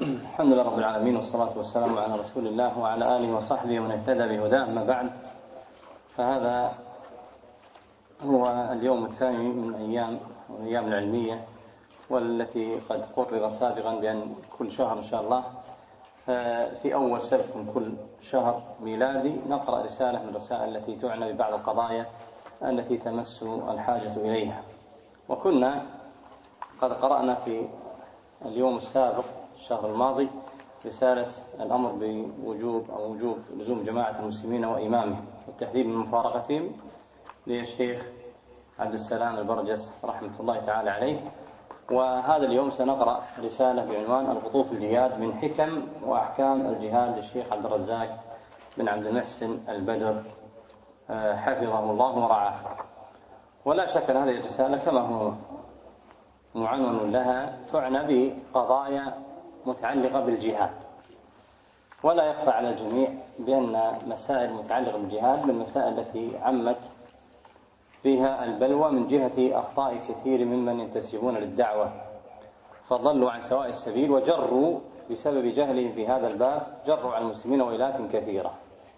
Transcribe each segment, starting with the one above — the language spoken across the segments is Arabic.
الحمد لله رب العالمين، والصلاة والسلام على رسول الله وعلى آله وصحبه ومن اهتدى بهداه. أما بعد، فهذا هو اليوم الثاني من الأيام العلمية، والتي قد قرر سابقا بأن كل شهر إن شاء الله في أول سبت من كل شهر ميلادي نقرأ رسالة من الرسائل التي تعنى ببعض القضايا التي تمس الحاجة إليها. وكنا قد قرأنا في اليوم السابق الشهر الماضي رسالة الأمر بوجوب لزوم جماعة المسلمين وإمامهم والتحذير من مفارقتهم للشيخ عبد السلام البرجس رحمة الله تعالى عليه. وهذا اليوم سنقرأ رسالة بعنوان الخطوة في الجهاد من حكم وأحكام الجهاد للشيخ عبد الرزاق بن عبد المحسن البدر حفظه الله ورعاه. ولا شك أن هذه الرسالة كما هو معنون لها تعنى بقضايا متعلقة بالجهاد، ولا يخفى على الجميع بأن مسائل متعلقة بالجهاد من المسائل التي عمت فيها البلوى من جهة أخطاء كثير ممن ينتسبون للدعوة، فضلوا عن سواء السبيل وجروا بسبب جهلهم في هذا الباب جروا على المسلمين ويلات كثيرة.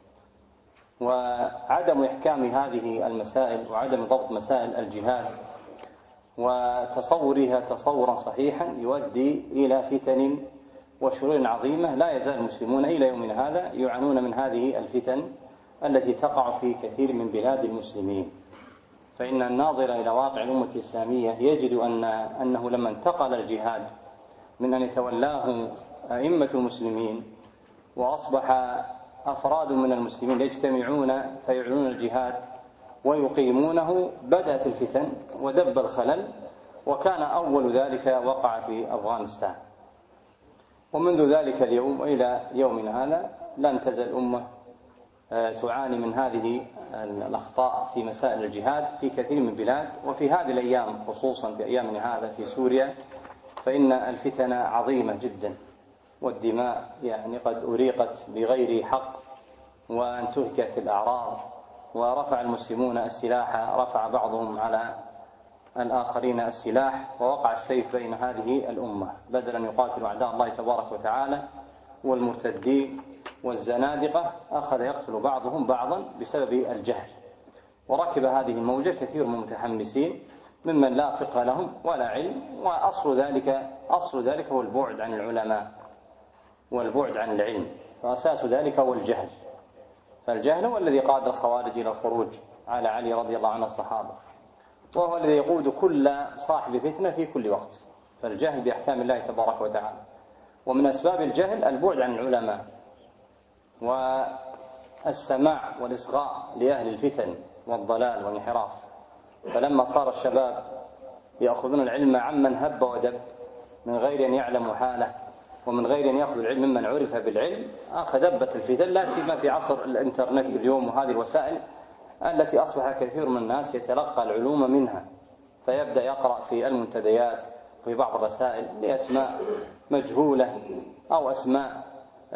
وعدم إحكام هذه المسائل وعدم ضبط مسائل الجهاد وتصورها تصورا صحيحا يؤدي إلى فتن وشرور عظيمة. لا يزال المسلمون إلى يومنا هذا يعانون من هذه الفتن التي تقع في كثير من بلاد المسلمين. فإن الناظر إلى واقع الأمة الإسلامية يجد أنه لما انتقل الجهاد من أن يتولاه أئمة المسلمين وأصبح أفراد من المسلمين يجتمعون فيعلنون الجهاد ويقيمونه بدأت الفتن ودب الخلل، وكان أول ذلك وقع في أفغانستان. ومنذ ذلك اليوم إلى يومنا هذا لن تزل الأمة تعاني من هذه الأخطاء في مسائل الجهاد في كثير من البلاد. وفي هذه الأيام خصوصا في أيامنا هذا في سوريا فإن الفتن عظيمة جدا، والدماء قد أريقت بغير حق وانتهكت الأعراض، ورفع المسلمون السلاح، رفع بعضهم على الآخرين السلاح، ووقع السيف بين هذه الأمة بدلا أن يقاتلوا أعداء الله تبارك وتعالى والمرتدين والزنادقة أخذ يقتل بعضهم بعضا بسبب الجهل. وركب هذه الموجة كثير من المتحمسين ممن لا فقه لهم ولا علم، وأصل ذلك هو البعد عن العلماء والبعد عن العلم، وأساس ذلك هو الجهل. فالجهل هو الذي قاد الخوارج إلى الخروج على علي رضي الله عنه الصحابة، وهو الذي يقود كل صاحب فتنة في كل وقت. فالجهل بأحكام الله تبارك وتعالى، ومن أسباب الجهل البعد عن العلماء والسماع والإصغاء لأهل الفتن والضلال والانحراف. فلما صار الشباب يأخذون العلم عمن هب ودب من غير أن يعلموا حاله ومن غير أن يأخذ العلم ممن عرف بالعلم، دبت الفتن، لا سيما في عصر الإنترنت اليوم وهذه الوسائل التي أصبح كثير من الناس يتلقى العلوم منها، فيبدأ يقرأ في المنتديات وفي بعض الرسائل لأسماء مجهولة أو أسماء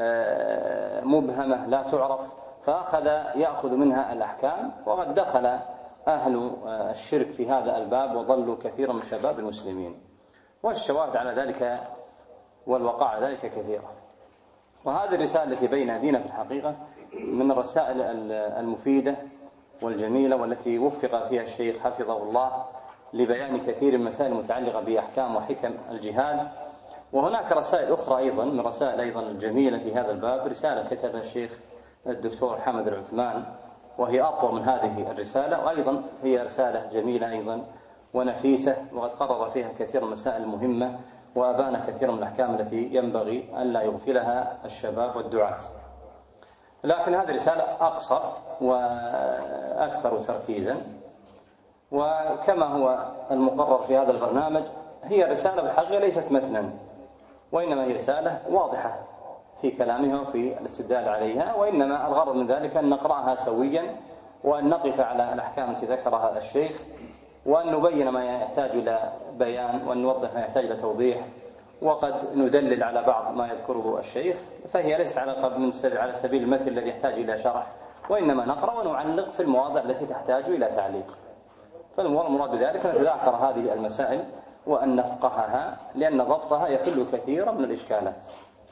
مبهمة لا تعرف، فأخذ يأخذ منها الأحكام. وقد دخل أهل الشرك في هذا الباب وضلوا كثيرا من شباب المسلمين، والشواهد على ذلك والوقائع ذلك كثيرة. وهذه الرسالة التي بين أيدينا في الحقيقة من الرسائل المفيدة والجميلة، والتي وفق فيها الشيخ حفظه الله لبيان كثير من المسائل المتعلقة بأحكام وحكم الجهاد. وهناك رسائل أخرى أيضا من رسائل أيضا الجميلة في هذا الباب، رسالة كتبها الشيخ الدكتور حمد العثمان وهي أطول من هذه الرسالة، وأيضا هي رسالة جميلة أيضا ونفيسة، وقد قرر فيها كثير من المسائل المهمة وأبان كثير من الأحكام التي ينبغي أن لا يغفلها الشباب والدعاة. لكن هذه رسالة أقصر وأكثر تركيزا، وكما هو المقرر في هذا البرنامج هي رسالة بالحقيقة ليست متنا، وإنما هي رسالة واضحة في كلامها وفي الاستدلال عليها، وإنما الغرض من ذلك أن نقرأها سويا وأن نقف على الأحكام التي ذكرها الشيخ، وأن نبين ما يحتاج إلى بيان، وأن نوضح ما يحتاج إلى توضيح، وقد ندلل على بعض ما يذكره الشيخ. فهي ليست على سبيل المثل الذي يحتاج إلى شرح، وإنما نقرأ ونعلق في المواضع التي تحتاج إلى تعليق. فالمراد بذلك أن نتذاكر هذه المسائل وأن نفقهها، لأن ضبطها يحل كثيرا من الإشكالات.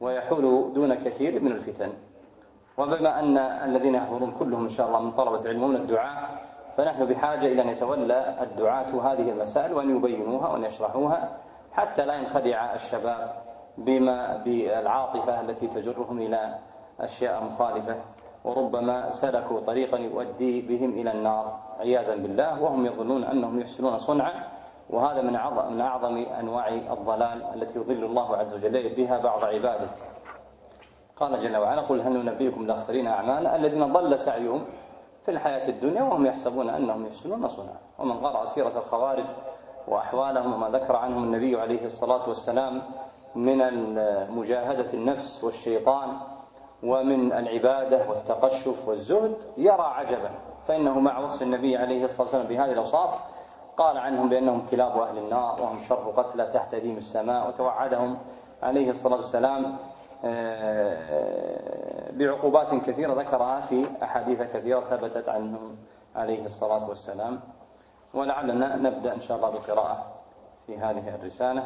ويحول دون كثير من الفتن. وبما أن الذين يحضرون كلهم إن شاء الله من طلبة العلم ومن الدعاء، فنحن بحاجة إلى أن يتولى الدعاة هذه المسائل وأن يبينوها وأن يشرحوها، حتى لا ينخدع الشباب بالعاطفة التي تجرهم إلى أشياء مخالفة، وربما سلكوا طريقا يؤدي بهم إلى النار عياذا بالله، وهم يظنون أنهم يحسنون صنعا، وهذا من أعظم أنواع الضلال التي يضل الله عز وجل بها بعض عباده. قال جل وعلا: قل هل ننبئكم بالأخسرين أعمالا الذين ضل سعيهم في الحياة الدنيا وهم يحسبون أنهم يحسنون صنعا. ومن قرأ سيرة الخوارج وأحوالهم وما ذكر عنهم النبي عليه الصلاة والسلام من مجاهدة النفس والشيطان ومن العبادة والتقشف والزهد يرى عجبا، فإنه مع وصف النبي عليه الصلاة والسلام بهذه الأوصاف قال عنهم بأنهم كلاب أهل النار وهم شر قتلى تحت ديم السماء، وتوعدهم عليه الصلاة والسلام بعقوبات كثيرة ذكرها في أحاديث كثيرة ثبتت عنهم عليه الصلاة والسلام. ولعلنا نبدأ إن شاء الله بقراءة في هذه الرسالة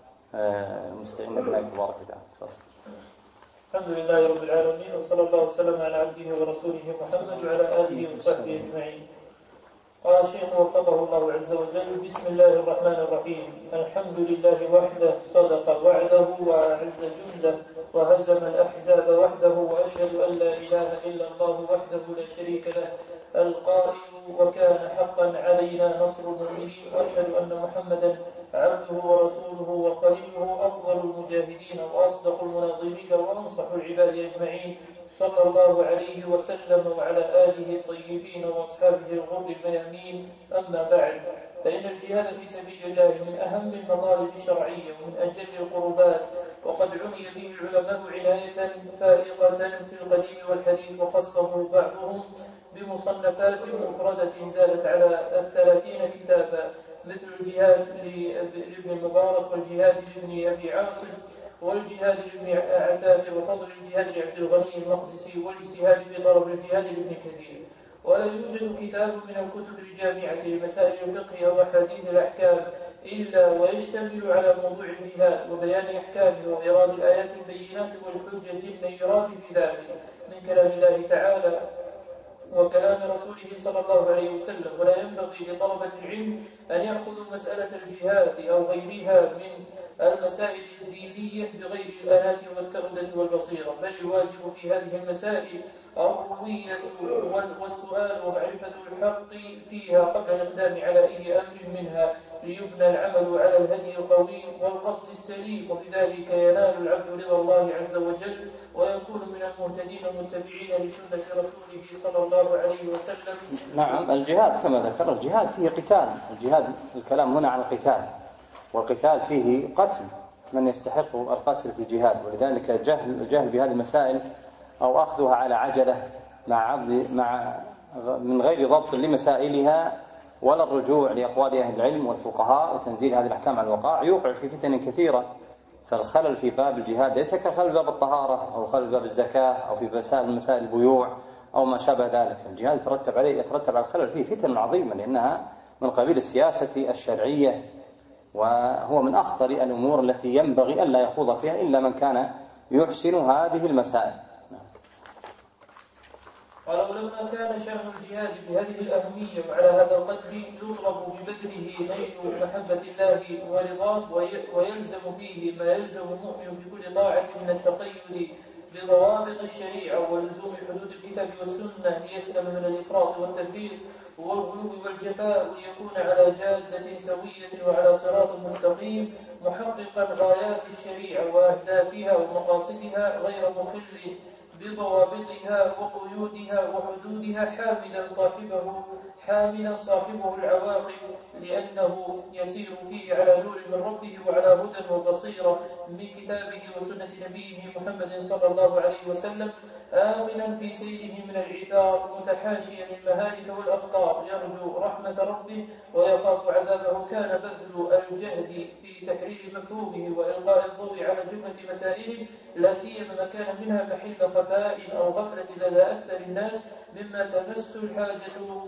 مستعين بالله تبارك وتعالى. الحمد لله رب العالمين، وصلى الله وسلم على عبده ورسوله محمد وعلى آله وصحبه أجمعين. قال الشيخ وفقه الله عز وجل: بسم الله الرحمن الرحيم. الحمد لله وحده صدق وعده وأعز جنده وهزم الأحزاب وحده، وأشهد أن لا إله إلا الله وحده لا شريك له القائل: وكان حقا علينا نصر المؤمنين، وأشهد أن محمدا عبده ورسوله وخليله أفضل المجاهدين وأصدق المناظرين وأنصح العباد أجمعين، صلى الله عليه وسلم وعلى آله الطيبين وأصحابه الغر الميامين. أما بعد، فإن الجهاد في سبيل الله من أهم المطالب الشرعية ومن أجل القربات، وقد عني به العلماء عناية فائقة في القديم والحديث، وخصه بعضهم بمصنفات مفردة زادت على 30 كتابا، مثل الجهاد لابن المبارك، والجهاد لابن أبي عاصم، والجهاد لابن عساكر، وفضل الجهاد لعبد الغني المقدسي، والاجتهاد في طلب الجهاد لابن كثير. ولا يوجد كتاب من الكتب الجامعة لمسائل الفقه أو أحاديث الأحكام إلا ويشتمل على موضوع الجهاد وبيان أحكامه وإيراد الآيات البينات والحجة النيرات في ذلك من كلام الله تعالى وكلام رسوله صلى الله عليه وسلم. ولا ينبغي لطلبة العلم أن يأخذوا مسألة الجهاد أو غيرها من المسائل الدينية بغير الآلات والتغدة والبصيرة، بل الواجب في هذه المسائل الروية والسؤال ومعرفة الحق فيها قبل الإقدام على أي أمر منها، ليبنى العمل على الهدي القويم والقصد السليم، وبذلك ينال العبد رضا الله عز وجل ويكون من المهتدين المتبعين لسنة رسوله صلى الله عليه وسلم. نعم، الجهاد كما ذكر الجهاد فيه قتال، الجهاد الكلام هنا عن القتال، والقتال فيه قتل من يستحق القتل في الجهاد، ولذلك الجهل بهذه المسائل أو أخذها على عجلة من غير ضبط لمسائلها ولا الرجوع لأقوال أهل العلم والفقهاء وتنزيل هذه الأحكام على الوقائع يوقع في فتن كثيرة. فالخلل في باب الجهاد ليس كخلل باب الطهارة أو خلل باب الزكاة أو في مسائل البيوع أو ما شابه ذلك. الجهاد يترتب على الخلل فيه فتن عظيمة، لأنها من قبيل السياسة الشرعية، وهو من أخطر الأمور التي ينبغي ألا يخوض فيها إلا من كان يحسن هذه المسائل. قال: ولما كان شأن الجهاد بهذه الأهمية وعلى هذا القدر يطلب ببذله نيل محبة الله ورضاه، ويلزم فيه ما يلزم المؤمن في كل طاعة من التقيد بضوابط الشريعة ولزوم حدود الكتاب والسنة ليسلم من الإفراط والتبذير والغلو والجفاء، ويكون على جادة سوية وعلى صراط مستقيم محققا غايات الشريعة وأهدافها ومقاصدها غير مخل بضوابطها وقيودها وحدودها، حاملا صاحبه العواقب، لأنه يسير فيه على نور من ربه وعلى هدى وبصيرة من كتابه وسنة نبيه محمد صلى الله عليه وسلم، آمنا في سيره من العثار متحاشيا المهالك والأخطار، يرجو رحمة ربه ويخاف عذابه. كان بذل الجهد في تحرير مفهومه وإلقاء الضوء على جملة مسائله، لا سيما ما كان منها محل خفاء أو غفلة لدى أكثر الناس، مما تمس الحاجة إلى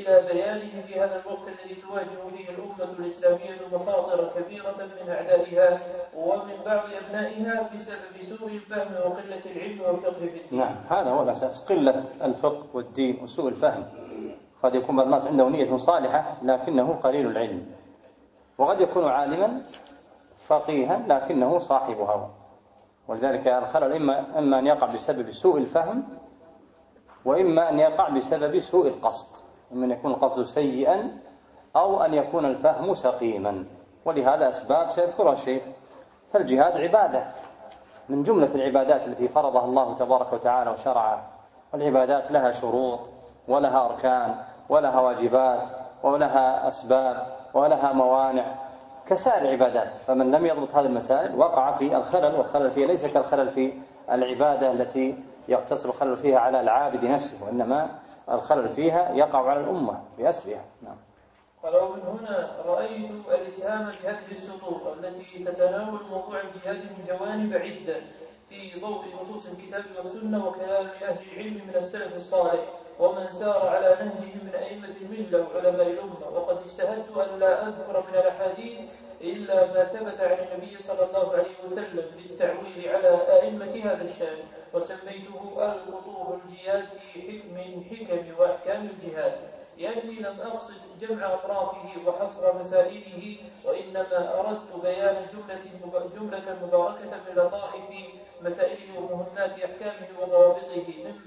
إلى بيانه في هذا الوقت الذي تواجه فيه الأمة الإسلامية مخاطر كبيرة من أعدائها ومن بعض أبنائها بسبب سوء الفهم وقلة العلم والفقه في الدين. نعم، هذا هو الأساس، قلة الفقه والدين وسوء الفهم. قد يكون بعض الناس عنده نية صالحة لكنه قليل العلم، وقد يكون عالما فقيها لكنه صاحب هوى. ولذلك الخلل إما أن يقع بسبب سوء الفهم، وإما أن يقع بسبب سوء القصد، إما أن يكون القصد سيئا أو أن يكون الفهم سقيما. ولهذا أسباب سيذكرها الشيخ. فالجهاد عبادة من جملة العبادات التي فرضها الله تبارك وتعالى وشرعها، والعبادات لها شروط ولها أركان ولها واجبات ولها أسباب ولها موانع كسائر العبادات. فمن لم يضبط هذه المسائل وقع في الخلل، والخلل فيها ليس كالخلل في العبادة التي يقتصر الخلل فيها على العابد نفسه، وإنما الخلل فيها يقع على الأمة بأسرها. نعم. قال: ومن هنا رأيت الإسهام بهذه السطور التي تتناول موضوع الجهاد من جوانب عدة في ضوء نصوص الكتاب والسنة وكلام أهل العلم من السلف الصالح ومن سار على نهجهم من أئمة الملة وعلماء الأمة. وقد اجتهدت أن لا أذكر من الأحاديث إلا ما ثبت عن النبي صلى الله عليه وسلم للتعويل على أئمة هذا الشأن، وسميته القطوف الجهاد من حكم وأحكام الجهاد، لأني لم أقصد جمع أطرافه وحصر مسائله، وإنما أردت بيان جملة مباركة من لطائف مسائله ومهمات أحكامه وضوابطه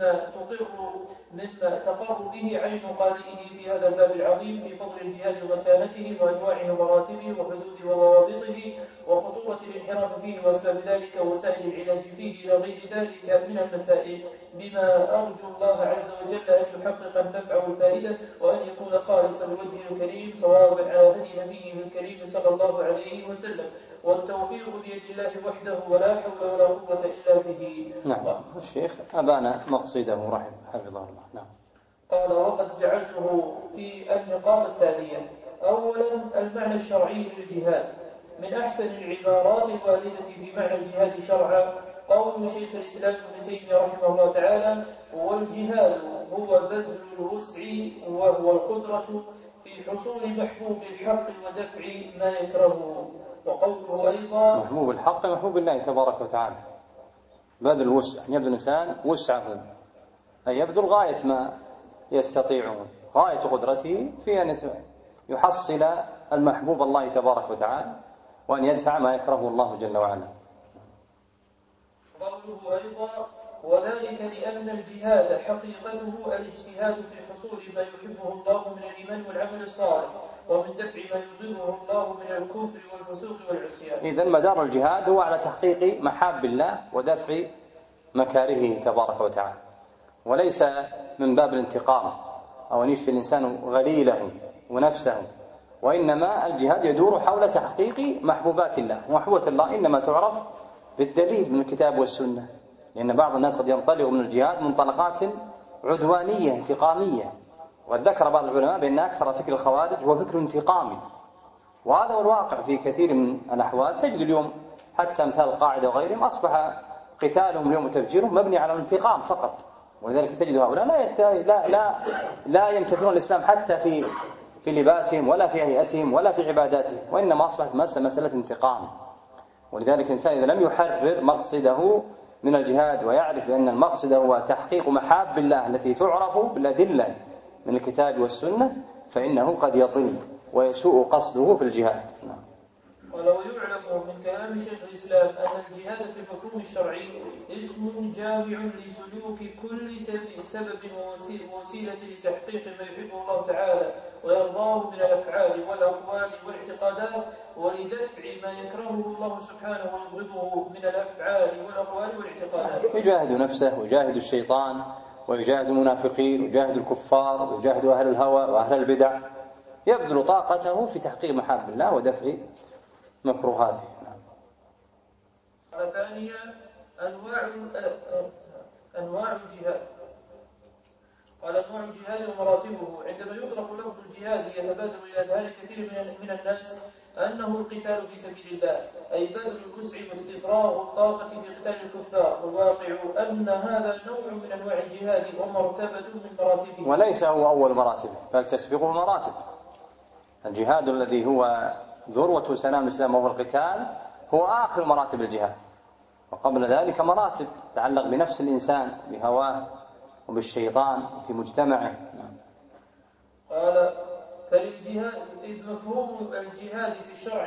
مما تقر به عين قارئه في هذا الباب العظيم في فضل الجهاد ومكانته وأنواعه ومراتبه وحدوده وضوابطه وخطورة الانحراف فيه وأسباب ذلك ووسائل العلاج فيه إلى غير ذلك من المسائل، بما أرجو الله عز وجل أن يحقق النفع والفائدة وأن يكون خالصا لوجهه الكريم صوابا على هدي نبيه الكريم صلى الله عليه وسلم، والتوفيق بيد الله وحده ولا حول ولا قوة إلا به. نعم. الشيخ أبان مقصده حفظه الله. نعم. قال: وقد جعلته في النقاط التالية. أولا، المعنى الشرعي للجهاد. من أحسن العبارات الواردة في معنى الجهاد شرعا قول شيخ الإسلام ابن تيمية رحمه الله تعالى: والجهاد هو بذل الوسع وهو القدرة في حصول محبوب الحق ودفع ما يكرهه. وقوله أيضا: محبوب الحق محبوب الله تبارك وتعالى، بذل الوسع، أن يبذل الإنسان وسعه، أن يبذل غاية ما يستطيعه، غاية قدرته في أن يحصل المحبوب الله تبارك وتعالى وأن يدفع ما يكرهه الله جل وعلا. قوله أيضا: وذلك لأن الجهاد حقيقته الاجتهاد في حصول ما يحبه الله من الإيمان والعمل الصالح ومن دفع ما يضره الله من الكفر والفسوق والعصيان. إذن مدار الجهاد هو على تحقيق محاب الله ودفع مكاره تبارك وتعالى، وليس من باب الانتقام أو أن يشفي الإنسان غليله ونفسه، وإنما الجهاد يدور حول تحقيق محبوبات الله. ومحبوبة الله إنما تعرف بالدليل من الكتاب والسنة، لأن بعض الناس قد ينطلق من الجهاد منطلقات عدوانية انتقامية، وذكر بعض العلماء بأن أكثر فكر الخوارج هو فكر انتقامي، وهذا هو الواقع في كثير من الأحوال. تجد اليوم حتى مثال القاعدة وغيرهم أصبح قتالهم اليوم وتفجيرهم مبني على الانتقام فقط، ولذلك تجد هؤلاء لا يمتثلون الإسلام حتى في لباسهم ولا في هيئتهم ولا في عباداتهم، وإنما أصبحت مسألة انتقام. ولذلك الإنسان إذا لم يحرر مقصده من الجهاد ويعرف بأن المقصد هو تحقيق محاب الله التي تعرف بالأدلة من الكتاب والسنة، فإنه قد يضل ويسوء قصده في الجهاد. ولو يعلم من كلام شيخ الإسلام أن الجهاد في المفهوم الشرعي اسم جامع لسلوك كل سبب ووسيلة لتحقيق ما يحبه الله تعالى ويرضاه من الأفعال والأقوال والاعتقادات، ولدفع ما يكرهه الله سبحانه ويبغضه من الأفعال والأقوال والاعتقادات. يجاهد نفسه ويجاهد الشيطان ويجاهد المنافقين ويجاهد الكفار ويجاهد أهل الهوى وأهل البدع، يبذل طاقته في تحقيق محاب الله ودفع مكروهاته. ثانيا، أنواع الجهاد. قال: أنواع الجهاد ومراتبه. عندما يطلق لفظ الجهاد يتبادر إلى أذهان كثير من الناس أنه القتال في سبيل الله، أي بذل الوسع واستفراغ الطاقة في قتال الكفار، والواقع أن هذا نوع من أنواع الجهاد ومرتبة من مراتبه، وليس هو أول مراتبه بل تسبقه مراتب. الجهاد الذي هو ذروة سنام الإسلام وهو القتال هو آخر مراتب الجهاد، وقبل ذلك مراتب تتعلق بنفس الإنسان بهواه وبالشيطان في مجتمعه. قال فللجهاد إذ مفهوم الجهاد في الشرع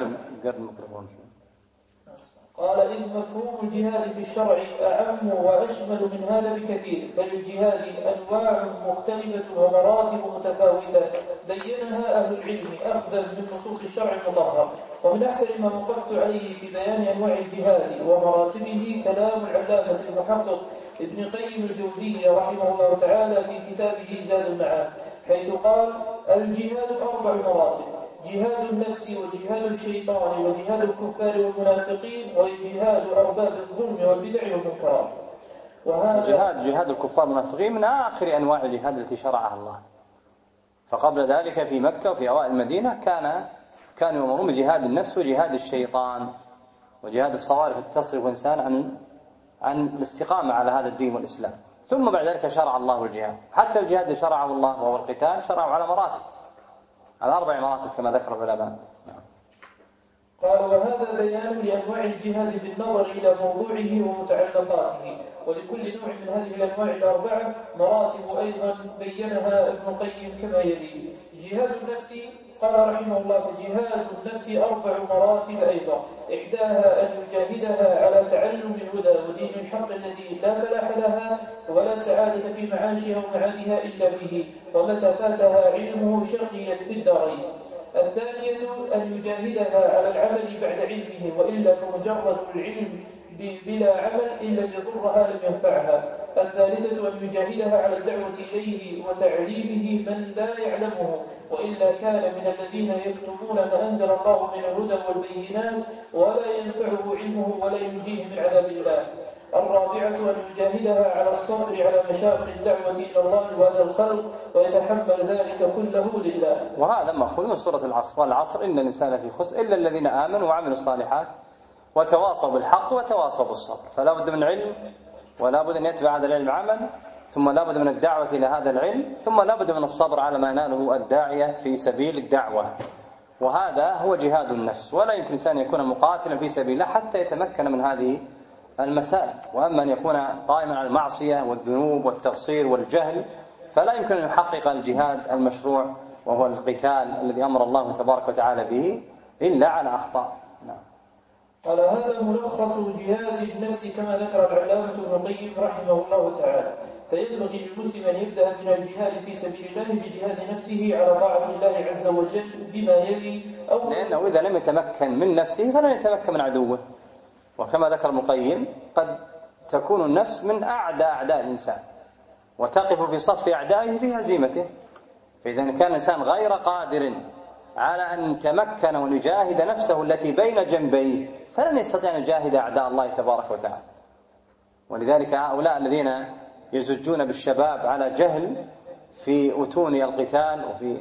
قال إذ مفهوم الجهاد في الشرع أعم وأشمل من هذا بكثير، فللجهاد أنواع مختلفة ومراتب متفاوتة بينها أهل العلم أخذا من نصوص الشرع المطهر. ومن أحسن ما وقفت عليه في بيان أنواع الجهاد ومراتبه كلام العلامة المحقق ابن قيم الجوزية رحمه الله تعالى في كتابه زاد المعاد، حيث قال الجهاد 4 مراتب: جهاد النفس وجهاد الشيطان وجهاد الكفار والمنافقين وجهاد أرباب الظلم والبدع والمنكرات. وهذا جهاد الكفار والمنافقين من آخر أنواع الجهاد التي شرعها الله. فقبل ذلك في مكة وفي أوائل المدينة كانوا يؤمرون بجهاد النفس وجهاد الشيطان وجهاد الصوارف تصرف الإنسان عن الاستقامة على هذا الدين والإسلام. ثم بعد ذلك شرع الله الجهاد، حتى الجهاد اللي شرعه الله وهو القتال شرعه على مراتب، على 4 مراتب كما ذكر العلماء. قال وهذا بيان لأنواع الجهاد بالنظر إلى موضوعه ومتعلقاته، ولكل نوع من هذه الأنواع ال4 مراتب أيضا بينها ابن القيم كما يلي: جهاد النفس قال رحمه الله جهاد النفس 4 مراتب أيضا، إحداها أن يجاهدها على تعلم الهدى ودين الحق الذي لا فلاح لها ولا سعادة في معاشها ومعادها إلا به، ومتى فاتها علمه شقيت في الدارين. الثانية أن يجاهدها على العمل بعد علمه، وإلا فمجرد العلم بلا عمل إن لم يضرها لم ينفعها. الثالثة أن يجاهدها على الدعوة إليه وتعليمه من لا يعلمه، وإلا كان من الذين يكتمون ما أنزل الله من الهدى والبينات ولا ينفعه علمه ولا ينجيه من عذاب الله. الرابعة أن يجاهدها على الصبر على مشاق الدعوة إلى الله وهذا الخلق ويتحمل ذلك كله لله. وهذا مأخوذ من سورة العصر: والعصر إن الإنسان في خسر إلا الذين آمنوا وعملوا الصالحات وتواصوا بالحق وتواصوا بالصبر. فلا بد من علم، ولا بد أن يتبع هذا العلم عمل، ثم لا بد من الدعوة إلى هذا العلم، ثم لا بد من الصبر على ما يناله الداعية في سبيل الدعوة. وهذا هو جهاد النفس. ولا يمكن إنسان يكون مقاتلا في سبيل الله حتى يتمكن من هذه المسائل. وأما أن يكون قائما على المعصية والذنوب والتقصير والجهل فلا يمكن أن يحقق الجهاد المشروع وهو القتال الذي أمر الله تبارك وتعالى به إلا على أخطاء. قال هذا ملخص جهاد النفس كما ذكر العلامة ابن القيم رحمه الله تعالى. فينبغي للمسلم أن يبدأ من الجهاد في سبيل الله بجهاد نفسه على طاعة الله عز وجل بما يلي. لأنه إذا لم يتمكن من نفسه فلن يتمكن من عدوه. وكما ذكر ابن القيم قد تكون النفس من أعداء الإنسان وتقف في صف أعدائه في هزيمته. فإذا كان الإنسان غير قادر على أن يتمكن وأن يجاهد نفسه التي بين جنبيه فلن يستطيع أن يجاهد أعداء الله تبارك وتعالى. ولذلك هؤلاء الذين يزجون بالشباب على جهل في أتون القتال وفي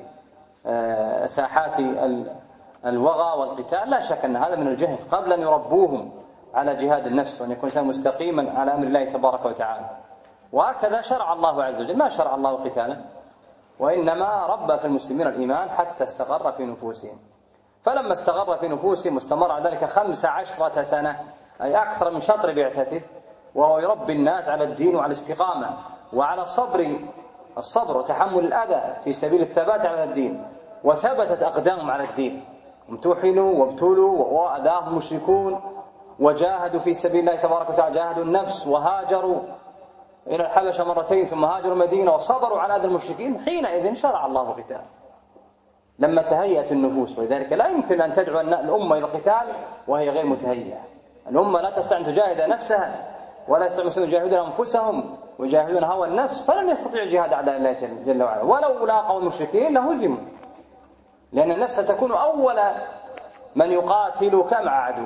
ساحات الوغى والقتال لا شك أن هذا من الجهل قبل أن يربوهم على جهاد النفس وأن يكون إنسان مستقيما على أمر الله تبارك وتعالى. وهكذا شرع الله عز وجل، ما شرع الله قتالا وإنما ربى في المسلمين الإيمان حتى استقر في نفوسهم. فلما استقر في نفوسهم واستمر على ذلك 15 سنة أي أكثر من شطر بعثته وهو يربي الناس على الدين وعلى الاستقامة وعلى الصبر وتحمل الأذى في سبيل الثبات على الدين، وثبتت أقدامهم على الدين، امتحنوا وابتلوا وأذاهم المشركون وجاهدوا في سبيل الله تبارك وتعالى، جاهدوا النفس وهاجروا إلى الحبشة مرتين ثم هاجروا المدينة وصبروا على أذى المشركين. حينئذ شرع الله القتال لما تهيأت النفوس. ولذلك لا يمكن أن تدعو الأمة إلى القتال وهي غير متهيئة. الأمة لا تستطيع أن تجاهد نفسها ولا يستطيعون يجاهدون أنفسهم ويجاهدون هوى النفس، فلن يستطيع جهاد أعداء الله جل وعلا. ولو لاقوا المشركين لهزموا، لأن النفس تكون أول من يقاتلك مع عدوك.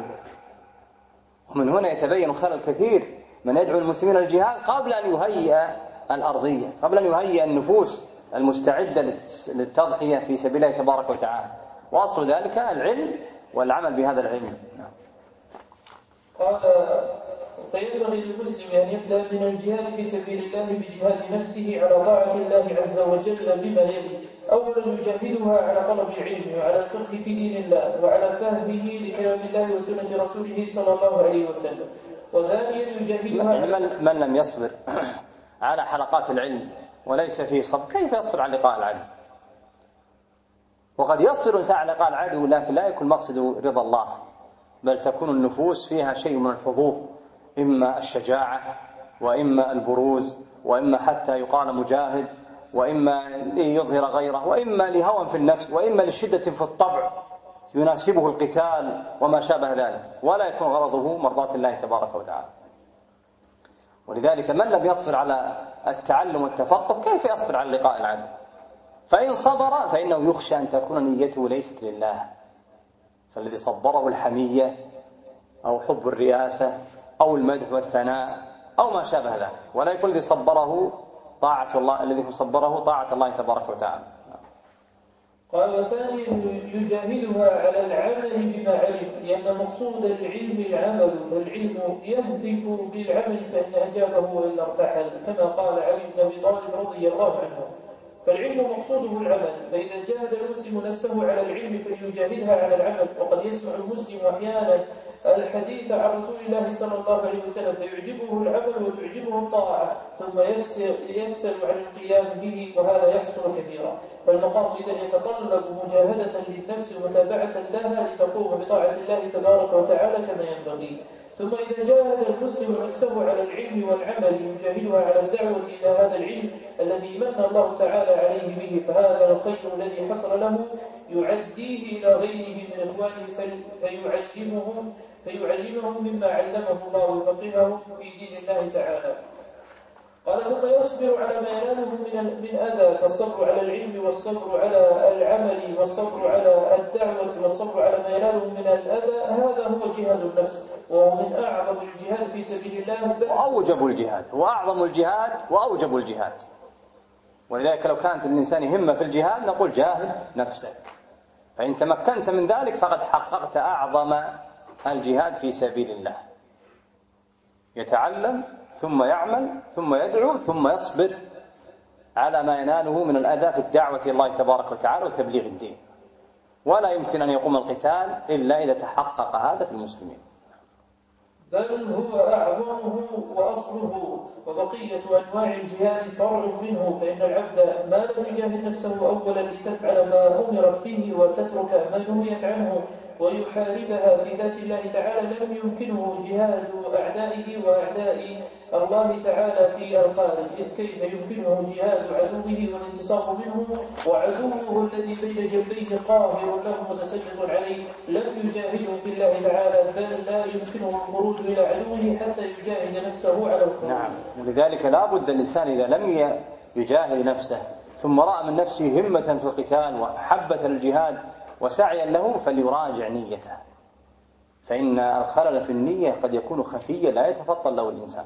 ومن هنا يتبين خلل كثير من يدعو المسلمين للجهاد قبل أن يهيئ الأرضية، قبل أن يهيئ النفوس المستعدة للتضحية في سبيل الله تبارك وتعالى. وأصل ذلك العلم والعمل بهذا العلم. قال: فينبغي للمسلم أن يبدأ من الجهاد في سبيل الله بجهاد نفسه على طاعة الله عز وجل بما يلي: أولا يجاهدها على طلب العلم وعلى الفقه في دين الله وعلى فهمه لكلام الله وسنة رسوله صلى الله عليه وسلم. وثانيا يجاهدها من لم يصبر على حلقات العلم وليس فيه صبر كيف يصبر على لقاء العدو؟ وقد يصبر الإنسان على لقاء العدو لكن لا يكون مقصد رضا الله، بل تكون النفوس فيها شيء من الحظوظ، إما الشجاعة وإما البروز وإما حتى يقال مجاهد وإما ليظهر غيره وإما لهوى في النفس وإما لشدة في الطبع يناسبه القتال وما شابه ذلك، ولا يكون غرضه مرضاة الله تبارك وتعالى. ولذلك من لم يصبر على التعلم والتفقه كيف يصبر على لقاء العدو؟ فإن صبر فإنه يخشى أن تكون نيته ليست لله، فالذي صبره الحمية أو حب الرياسة أو المدح والثناء أو ما شابه ذلك، ولا يكون الذي صبره طاعة الله، الذي صبره طاعة الله تبارك وتعالى. قال: وثانيا يجاهدها على العمل بما علم، لأن مقصود العلم العمل، فالعلم يهتف بالعمل فإن أجابه وإلا ارتحل، كما قال علي بن أبي طالب رضي الله عنه. فالعلم مقصوده العمل، فإذا جاهد المسلم نفسه على العلم فليجاهدها على العمل. وقد يسمع المسلم أحيانا الحديث عن رسول الله صلى الله عليه وسلم فيعجبه العمل وتعجبه الطاعة، ثم يكسل عن القيام به، وهذا يحصل كثيرا. فالمقام إذا يتطلب مجاهدة للنفس ومتابعة لها لتقوم بطاعة الله تبارك وتعالى كما ينبغي. ثم إذا جاهد المسلم نفسه على العلم والعمل يجاهدها على الدعوة إلى هذا العلم الذي من الله تعالى عليه به، فهذا الخير الذي حصل له يعديه إلى غيره من إخوانه فيعلمهم مما علمه الله ويفقههم في دين الله تعالى. قال: ثم يصبر على ما يناله من أذى، فالصبر على العلم والصبر على العمل والصبر على الدعوة والصبر على ما يناله من الأذى، هذا هو جهاد النفس، وهو من أعظم الجهاد في سبيل الله وأوجب الجهاد، هو أعظم الجهاد وأوجب الجهاد. ولذلك لو كانت الإنسان همة في الجهاد نقول جاهد نفسك، فإن تمكنت من ذلك فقد حققت أعظم الجهاد في سبيل الله. يتعلم ثم يعمل ثم يدعو ثم يصبر على ما يناله من الأذى في الدعوة إلى الله تبارك وتعالى وتبليغ الدين، ولا يمكن أن يقوم القتال إلا إذا تحقق هذا في المسلمين. بل هو أعظمه وأصله، وبقية أنواع الجهاد فرع منه. فإن العبد ما لم يجاهد نفسه أولا لتفعل ما أمرت به وتترك ما نهيت عنه ويحاربها في ذات الله تعالى لم يمكنه جهاد أعدائه وأعداء الله تعالى في الخارج، إذ كيف يمكنه جهاد عدوه والانتصاف منه، وعدوه الذي بين جنبيه قاهر له متسلط عليه لم يجاهده في الله تعالى، بل لا يمكنه الخروج إلى عدوه حتى يجاهد نفسه على الخروج. نعم، ولذلك لا بد الإنسان إذا لم يجاهد نفسه ثم رأى من نفسه همة في القتال وحبة الجهاد وسعيا له فليراجع نيته، فإن الخلل في النية قد يكون خفيا لا يتفطن له الإنسان،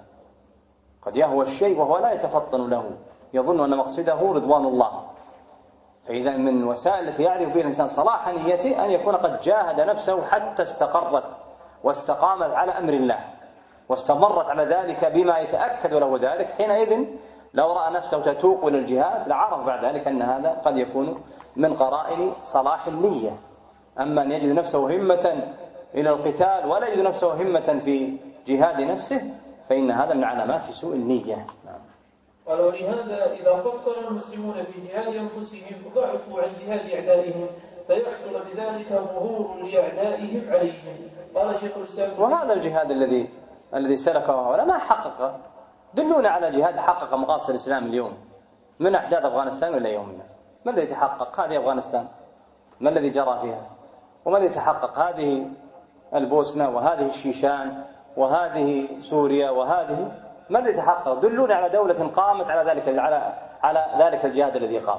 قد يهوى الشيء وهو لا يتفطن له، يظن أن مقصده رضوان الله. فإذا من وسائل التي يعرف بها الإنسان صلاح نيته أن يكون قد جاهد نفسه حتى استقرت واستقامت على أمر الله واستمرت على ذلك بما يتأكد له ذلك، حينئذ لو رأى نفسه تتوق إلى الجهاد لعرف بعد ذلك أن هذا قد يكون من قرائن صلاح النية. أما أن يجد نفسه همة إلى القتال ولا يجد نفسه همة في جهاد نفسه فإن هذا من علامات سوء النية. قال: ولهذا إذا قصر المسلمون في جهاد أنفسهم ضعفوا عن جهاد أعدائهم، فيحصل بذلك ظهور لأعدائهم عليهم. قال شيخ الإسلام: وهذا الجهاد الذي سلكه هؤلاء ما حقق. دلونا على جهاد حقق مقاصد الإسلام اليوم من أحداث أفغانستان إلى يومنا. ما الذي تحقق؟ هذه أفغانستان، ما الذي جرى فيها؟ وما الذي تحقق؟ هذه البوسنة وهذه الشيشان وهذه سوريا وهذه، ما الذي تحقق؟ دلونا على دولة قامت على ذلك الجهاد الذي قام.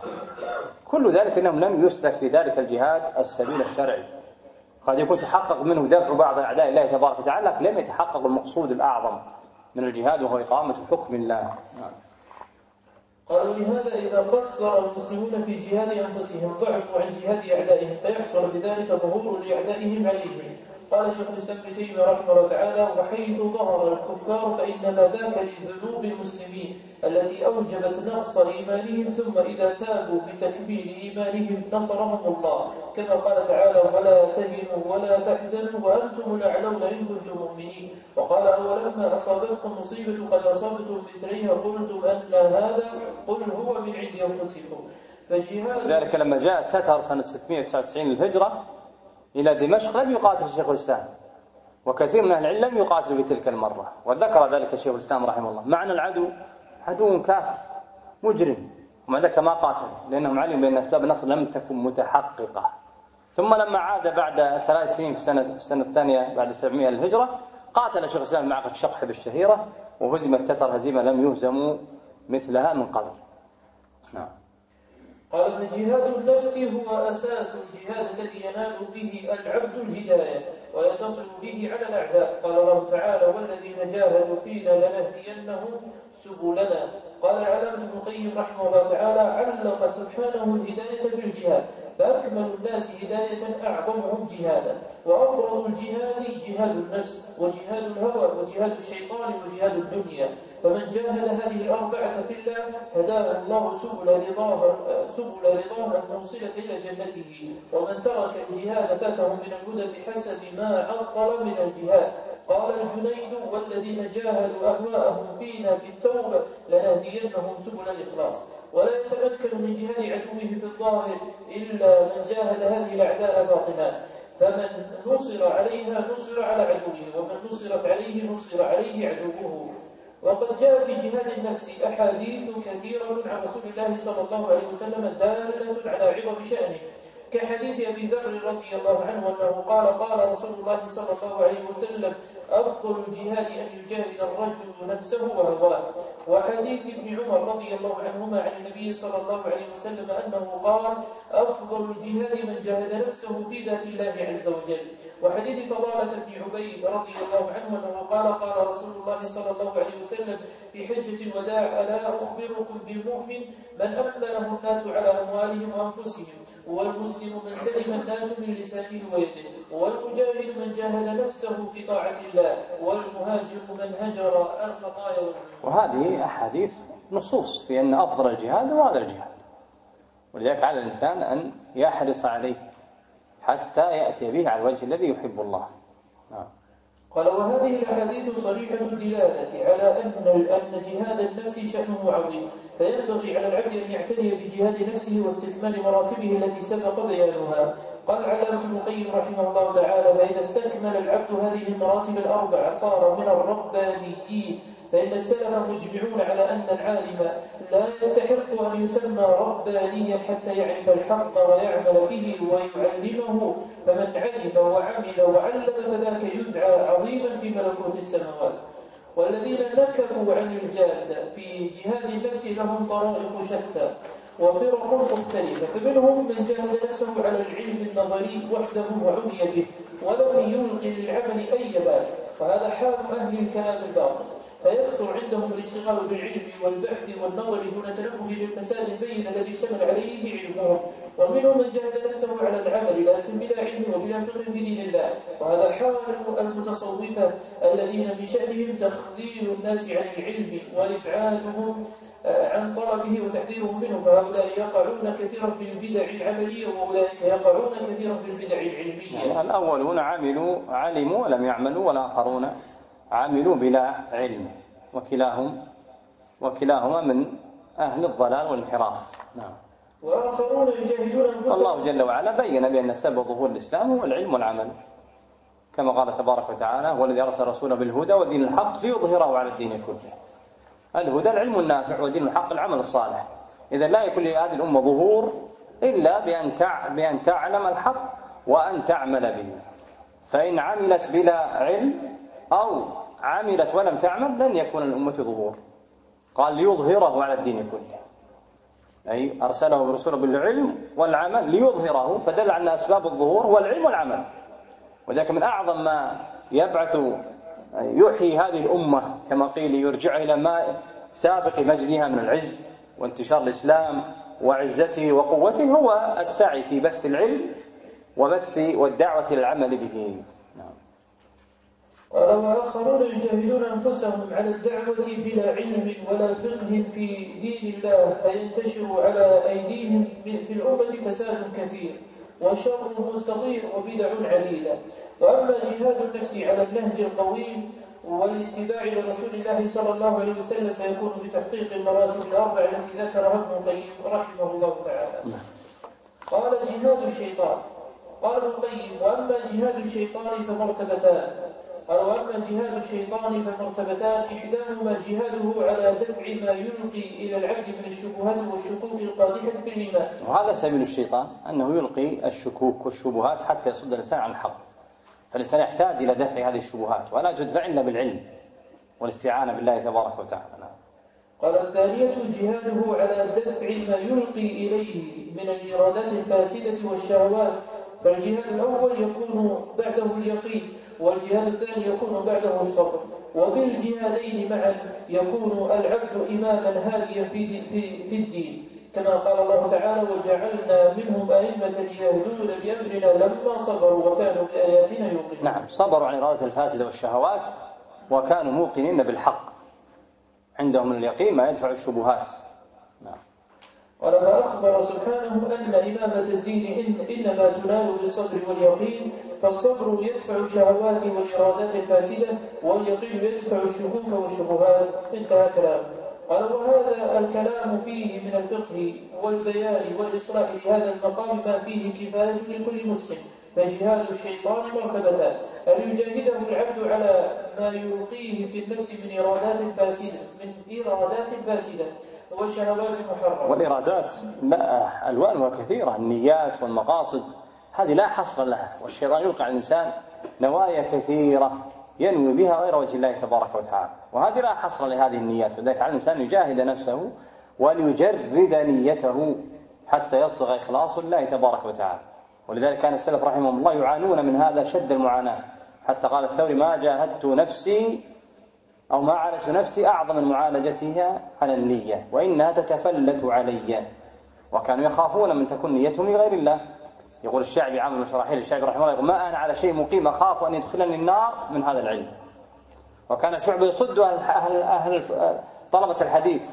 كل ذلك إنهم لم يسلك في ذلك الجهاد السبيل الشرعي. قد يكون تحقق منه دفع بعض أعداء الله تبارك وتعالى، لكن لم يتحقق المقصود الأعظم من الجهاد وهو إقامة حكم الله. قالوا لهذا إذا قصر المسلمون في جهاد أنفسهم ضعفوا عن جهاد أعدائهم فيحصل بذلك ظهور لأعدائهم عليهم. قال شيخ الإسلام ابن تيمية رحمه الله تعالى: وحيث ظهر الكفار فإنما ذاك لذنوب المسلمين التي أوجبت نقص إيمانهم، ثم إذا تابوا بتكميل إيمانهم نصرهم الله، كما قال تعالى: ولا تهنوا ولا تحزنوا وأنتم الأعلون إن كنتم مؤمنين. وقال: أولما أصابتكم مصيبة قد أصابتم مثليها قلتم أن هذا، قل هو من عند أنفسكم. ذلك لما جاء التتر سنة 699 للهجرة إلى دمشق لم يقاتل شيخ الإسلام، وكثير من أهل العلم لم يقاتلوا في تلك المرة، وذكر ذلك شيخ الإسلام رحمه الله. معنى العدو عدو كافر مجرم، ومع ذلك ما قاتل لأنهم علموا بأن أسباب النصر لم تكن متحققة. ثم لما عاد بعد 3 سنين في السنة الثانية بعد 700 للهجرة قاتل شيخ الإسلام معركة شقحب الشهيرة، وهزم التتر هزيمة لم يهزموا مثلها من قبل. نعم. قال: الجهاد النفسي هو أساس الجهاد الذي ينال به العبد الهداية ويتصل به على الأعداء. قال الله تعالى: والذين جاهدوا فينا لنهدينهم سبلنا. قال العلامة ابن القيم رحمه الله تعالى: علق سبحانه الهداية بالجهاد، فأكمل الناس هداية أعظمهم جهادا، وأفرض الجهاد جهاد النفس وجهاد الهوى وجهاد الشيطان وجهاد الدنيا. فمن جاهد هذه الأربعة في الله هداه الله سبل رضاه الموصلة إلى جنته، ومن ترك الجهاد فاته من الهدى بحسب ما عطل من الجهاد. قال الجنيد: والذين جاهدوا أهواءهم فينا بالتوبة لنهدينهم سبل الإخلاص. ولا يتمكن من جهاد عدوه في الظاهر إلا من جاهد هذه الأعداء باطنا، فمن نصر عليها نصر على عدوه، ومن نصرت عليه نصر عليه عدوه. وقد جاء في جهاد النفس أحاديث كثيرة عن رسول الله صلى الله عليه وسلم دالة على عظم شأنه، كحديث أبي ذر رضي الله عنه أنه قال: قال رسول الله صلى الله عليه وسلم: أفضل الجهاد أن يجاهد الرجل نفسه وهواه. وحديث ابن عمر رضي الله عنهما عن النبي صلى الله عليه وسلم أنه قال: أفضل الجهاد من جاهد نفسه في ذات الله عز وجل. وحديث فضالة بن عبيد رضي الله عنه أنه قال: قال رسول الله صلى الله عليه وسلم في حجة الوداع: ألا أخبركم بالمؤمن من أمنه الناس على أموالهم وأنفسهم، والمسلم من سلم الناس من لسانه ويده، والمجاهد من جاهد نفسه في طاعة الله، والمهاجر من هجر الخطايا والذنوب. وهذه أحاديث نصوص في أن أفضل الجهاد هو هذا الجهاد، ولذلك على الإنسان أن يحرص عليه حتى يأتي به على الوجه الذي يحب الله. قال: وهذه الأحاديث صريحة الدلالة على أن جهاد النفس شأنه عظيم، فينبغي على العبد أن يعتني بجهاد نفسه واستكمال مراتبه التي سبق بيانها. قال العلامة ابن القيم رحمه الله تعالى: فإذا استكمل العبد هذه المراتب الأربع صار من الربانيين. فإن السلف مجمعون على أن العالم لا يستحق أن يسمى ربانيا حتى يعرف الحق ويعمل به ويعلمه، فمن علم وعمل وعلم فذاك يدعى عظيما في ملكوت السماوات. والذين نكبوا عن الجاد في جهاد النفس لهم طرائق شتى وفرق مختلفة، فمنهم من جاهد نفسه على العلم النظري وحده وعمي به ولم يلقي للعمل أي بال، وهذا حال أهل الكلام الباطل، فيكثر عندهم الاشتغال بالعلم والبحث والنظر دون تنبه للفساد البين الذي اشتمل عليه علمهم. ومنهم من جاهد نفسه على العمل لكن بلا علم وبلا فقه في دين الله، وهذا حال المتصوفة الذين بشأنهم تخذيل الناس عن العلم وإبعادهم عن طلبه وتحذيرهم منه، فهؤلاء يقعون كثيرا في البدع العملية وأولئك يقعون كثيرا في البدع العلمية. يعني الأولون علموا ولم يعملوا، والآخرون عملوا بلا علم، وكلاهما من أهل الضلال والانحراف. نعم. وآخرون يجاهدون أنفسهم. الله جل وعلا بين بأن سبب ظهور الإسلام هو العلم والعمل، كما قال تبارك وتعالى: هو الذي أرسل رسوله بالهدى ودين الحق ليظهره على الدين كله. الهدى العلم النافع، ودين الحق العمل الصالح. إذا لا يكون لهذه الأمة ظهور إلا بأن تعلم الحق وأن تعمل به، فإن عملت بلا علم أو عملت ولم تعمل لن يكون الأمة ظهور. قال: ليظهره على الدين كله، أي أرسله برسوله بالعلم والعمل ليظهره، فدل على أسباب الظهور هو العلم والعمل. وذلك من أعظم ما يحيي هذه الأمة كما قيل، يرجع إلى ما سابق مجدها من العز وانتشار الإسلام وعزته وقوته هو السعي في بث العلم والدعوة إلى العمل به. نعم. قال وآخرون يجاهدون أنفسهم على الدعوة بلا علم ولا فقه في دين الله فينتشر على أيديهم في الأمة فساد كثير وشر مستطير وبدع عديدة. وأما جهاد النفس على النهج القويم والاتباع لرسول الله صلى الله عليه وسلم فيكون بتحقيق المراتب الأربع التي ذكرها ابن القيم رحمه الله تعالى. قال جهاد الشيطان. قال ابن القيم وأما جهاد الشيطان فمرتبتان. قال وأما جهاد الشيطان فمرتبتان إحداهما جهاده على دفع ما يلقي إلى العبد من الشبهات والشكوك القادحة في الإيمان. وهذا سبيل الشيطان أنه يلقي الشكوك والشبهات حتى يصد الإنسان عن الحق. فالإنسان يحتاج إلى دفع هذه الشبهات ولا تدفع إلا بالعلم والاستعانة بالله تبارك وتعالى. قال الثانية جهاده على دفع ما يلقي إليه من الإرادات الفاسدة والشهوات. فالجهاد الأول يكون بعده اليقين والجهاد الثاني يكون بعده الصبر. وبالجهادين معا يكون العبد إماما هاديا في الدين كما قال الله تعالى وجعلنا منهم أئمة يهدون بأمرنا لما صبروا وكانوا بآياتنا يوقنون. نعم صبروا عن إرادة الفاسدة والشهوات وكانوا موقنين بالحق عندهم اليقين ما يدفع الشبهات. نعم. ولما أخبر سبحانه أن إمامة الدين إنما تنال بالصبر واليقين فالصبر يدفع الشهوات والإرادات الفاسدة واليقين يدفع الشكوك والشبهات. انتهى كلامه. قال وهذا الكلام فيه من الفقه والبيان والإصلاح لهذا المقام ما فيه كفاية لكل مسلم. فجهاد الشيطان مرتبتان أن يجاهده العبد على ما يلقيه في النفس من إرادات فاسدة وشهوات محرمة. والإرادات لا ألوانها كثيرة النيات والمقاصد هذه لا حصر لها والشيطان يلقى على الإنسان نوايا كثيرة ينوي بها غير وجه الله تبارك وتعالى وهذه لا حصر لهذه النيات. وذلك على الإنسان يجاهد نفسه وليجرد نيته حتى يصدق إخلاص الله تبارك وتعالى. ولذلك كان السلف رحمهم الله يعانون من هذا شد المعاناة حتى قال الثوري ما جاهدت نفسي أو ما عالجت نفسي أعظم من معالجتها على النية وإنها تتفلت علي. وكانوا يخافون من تكون نيتهم لغير الله. يقول الشعبي عامر بن شراحيل الشعبي رحمه الله يقول ما أنا على شيء مقيم أخاف أن يدخلني النار من هذا العلم. وكان الشعبي يصد أهل طلبة الحديث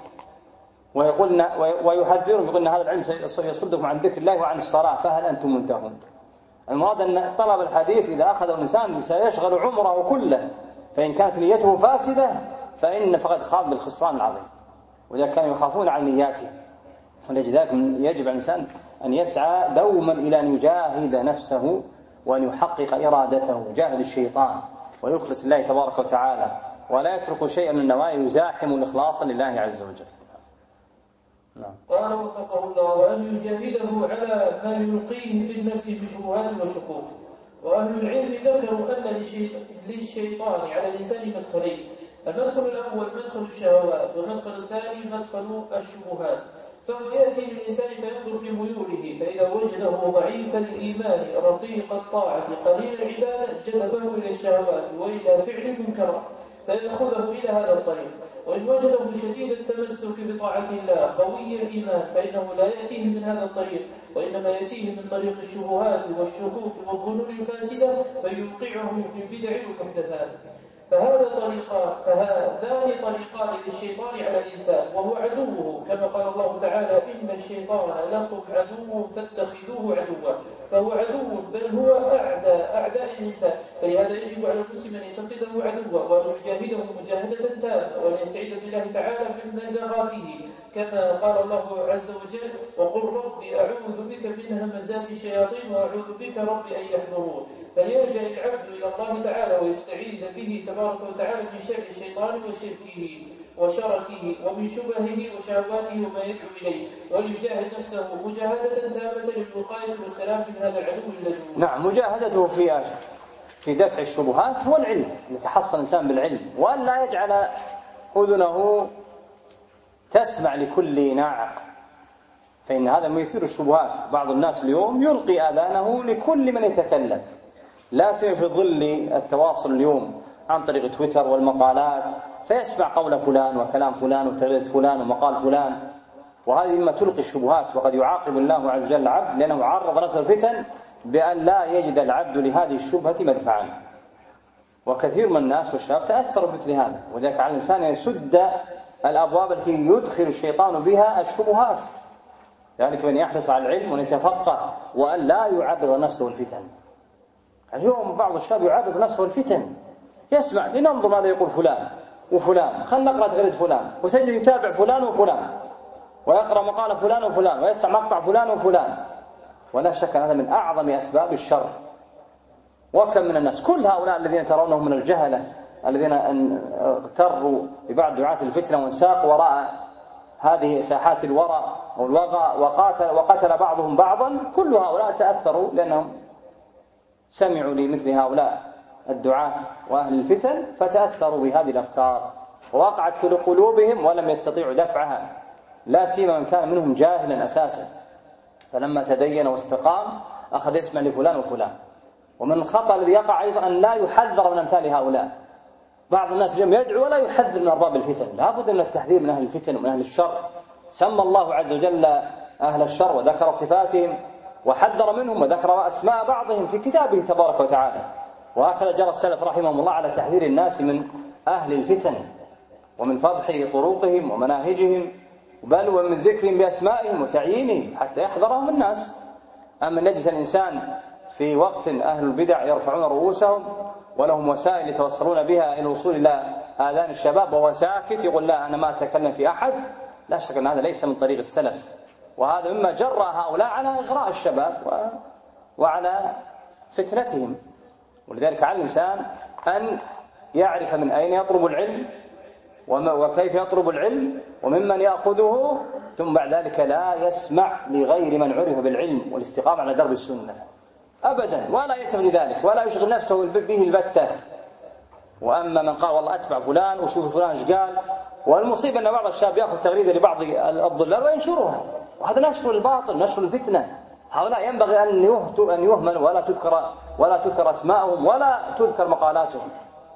ويحذرهم يقول أن هذا العلم يصدكم عن ذكر الله وعن الصلاة فهل أنتم منتهون. المراد أن طلب الحديث إذا أخذ الإنسان سيشغل عمره كله فإن كانت نيته فاسدة فإن فقد خاب بالخسران العظيم. وإذا كانوا يخافون عن نياته ولذلك يجب على الإنسان أن يسعى دوما إلى أن يجاهد نفسه وأن يحقق إرادته جاهد الشيطان ويخلص الله تبارك وتعالى ولا يترك شيئا من النوايا يزاحم الإخلاص لله عز وجل. نعم. قال وفقه الله وأن يجاهده على ما يلقيه في النفس بشبهات وشكوك. وأهل العلم ذكروا أن للشيطان على الإنسان مدخلين. المدخل الأول مدخل الشهوات والمدخل الثاني مدخل الشبهات. فهو يأتي للإنسان فينظر في ميوله فإذا وجده ضعيف الإيمان رقيق الطاعة قليل العبادة جذبه إلى الشهوات وإلى فعل المنكرات فيأخذه إلى هذا الطريق. وإن وجده شديد التمسك بطاعة الله قوي الإيمان فإنه لا يأتيه من هذا الطريق وإنما يأتيه من طريق الشبهات والشكوك والظنون الفاسدة فيوقعه في البدع والمحدثات. فهذان طريقان للشيطان على الإنسان وهو عدوه كما قال الله تعالى إن الشيطان لكم عدو فاتخذوه عدوا. فهو عدو بل هو أعداء الإنسان. فلهذا يجب على المسلم أن يتخذه عدوا وأن يجاهده مجاهدة تامة وأن يستعيذ بالله تعالى من نزغاته كما قال الله عز وجل وقل رب أعوذ بك من همزات الشياطين وأعوذ بك رب أن يحضرون. فليلجأ العبد إلى الله تعالى ويستعيذ به تبارك وتعالى من شر الشيطان وشركه وشركه ومن شبهه وشهواته وما يدعو إليه وليجاهد نفسه مجاهدة تامة للوقاية والسلامة من هذا العدو اللدود. نعم مجاهدته في دفع الشبهات هو العلم يتحصن الإنسان بالعلم وأن لا يجعل أذنه تسمع لكل ناعق فإن هذا ما يثير الشبهات. بعض الناس اليوم يلقي آذانه لكل من يتكلم لا سيما في ظل التواصل اليوم عن طريق تويتر والمقالات فيسمع قول فلان وكلام فلان وتغريدة فلان ومقال فلان وهذه مما تلقي الشبهات. وقد يعاقب الله عز وجل العبد لأنه عرض نفسه الفتن بأن لا يجد العبد لهذه الشبهة مدفعا. وكثير من الناس والشباب تأثروا بمثل هذا، وذلك على الإنسان أن يسد الأبواب التي يدخل الشيطان بها الشبهات. ذلك من يحرص على العلم وأن يتفقه وأن لا يعرض نفسه الفتن. اليوم بعض الشباب يعرض نفسه الفتن، يسمع لننظر ماذا يقول فلان وفلان، خلنا نقرأ تغريدة فلان، وتجد يتابع فلان وفلان، ويقرأ مقال فلان وفلان، ويسمع مقطع فلان وفلان. ولا شك أن هذا من أعظم أسباب الشر. وكم من الناس، كل هؤلاء الذين ترونهم من الجهلة الذين اغتروا ببعض دعاة الفتنة وانساقوا وراء هذه ساحات الورى والوغى وقتل بعضهم بعضا، كل هؤلاء تأثروا لأنهم سمعوا لمثل هؤلاء الدعاة وأهل الفتن فتأثروا بهذه الأفكار ووقعت في قلوبهم ولم يستطيعوا دفعها، لا سيما من كان منهم جاهلا أساسا، فلما تدين واستقام أخذ يسمع لفلان وفلان. ومن الخطأ الذي يقع أيضا أن لا يحذر من أمثال هؤلاء. بعض الناس اليوم يدعو ولا يحذر من أرباب الفتن. لا بد من التحذير من أهل الفتن ومن أهل الشر. سمى الله عز وجل أهل الشر وذكر صفاتهم وحذر منهم وذكر أسماء بعضهم في كتابه تبارك وتعالى. وهكذا جرى السلف رحمهم الله على تحذير الناس من أهل الفتن ومن فضح طرقهم ومناهجهم، بل ومن ذكرهم بأسمائهم وتعيينهم حتى يحذرهم الناس. أما نجلس الإنسان في وقت أهل البدع يرفعون رؤوسهم ولهم وسائل يتوصلون بها إلى الوصول إلى آذان الشباب وهو ساكت يقول لا أنا ما أتكلم في أحد، لا شك أن هذا ليس من طريق السلف، وهذا مما جرى هؤلاء على إغراء الشباب وعلى فتنتهم. ولذلك على الإنسان أن يعرف من أين يطلب العلم وكيف يطلب العلم وممن يأخذه، ثم بعد ذلك لا يسمع لغير من عرف بالعلم والاستقامة على درب السنة أبدا، ولا يهتم لذلك ولا يشغل نفسه به البتة. وأما من قال والله أتبع فلان وشوف فلان ايش قال، والمصيبة أن بعض الشباب يأخذ تغريدة لبعض الضلال وينشرها، وهذا نشر الباطل نشر الفتنة. هؤلاء ينبغي أن يهملوا ولا تذكر أسماءهم ولا تذكر مقالاتهم،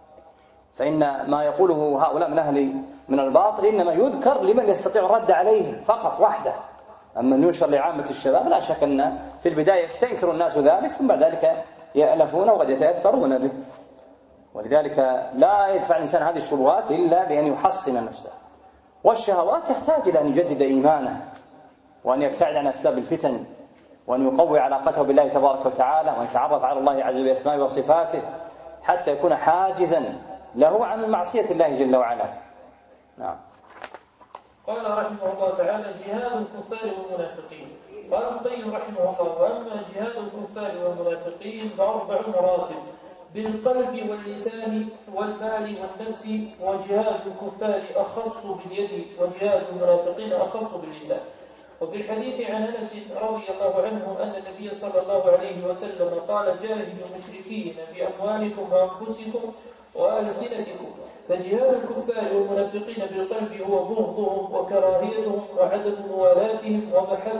فإن ما يقوله هؤلاء من الباطل إنما يذكر لمن يستطيع الرد عليه فقط وحده. أما أن ينشر لعامة الشباب لا شك أن في البداية يستنكر الناس ذلك ثم بعد ذلك يألفون وقد يتأثرون به. ولذلك لا يدفع الإنسان هذه الشبهات إلا بأن يحصن نفسه. والشهوات يحتاج إلى أن يجدد إيمانه وأن يبتعد عن أسباب الفتن وأن يقوي علاقته بالله تبارك وتعالى وأن يتعرف على الله عز وجل بأسمائه وصفاته حتى يكون حاجزا له عن معصية الله جل وعلا. نعم. قال رحمه الله تعالى: جهاد الكفار والمنافقين. قال ابن القيم رحمه الله: وأما جهاد الكفار والمنافقين فأربع مراتب: بالقلب واللسان والمال والنفس، وجهاد الكفار أخص باليد وجهاد المنافقين أخص باللسان. وفي الحديث عن أنس رضي الله عنه أن النبي صلى الله عليه وسلم قال: جاهدوا المشركين بأموالكم وأنفسكم وألسنتكم. فجهاد الكفار والمنافقين بالقلب هو بغضهم وكراهيتهم وعدم موالاتهم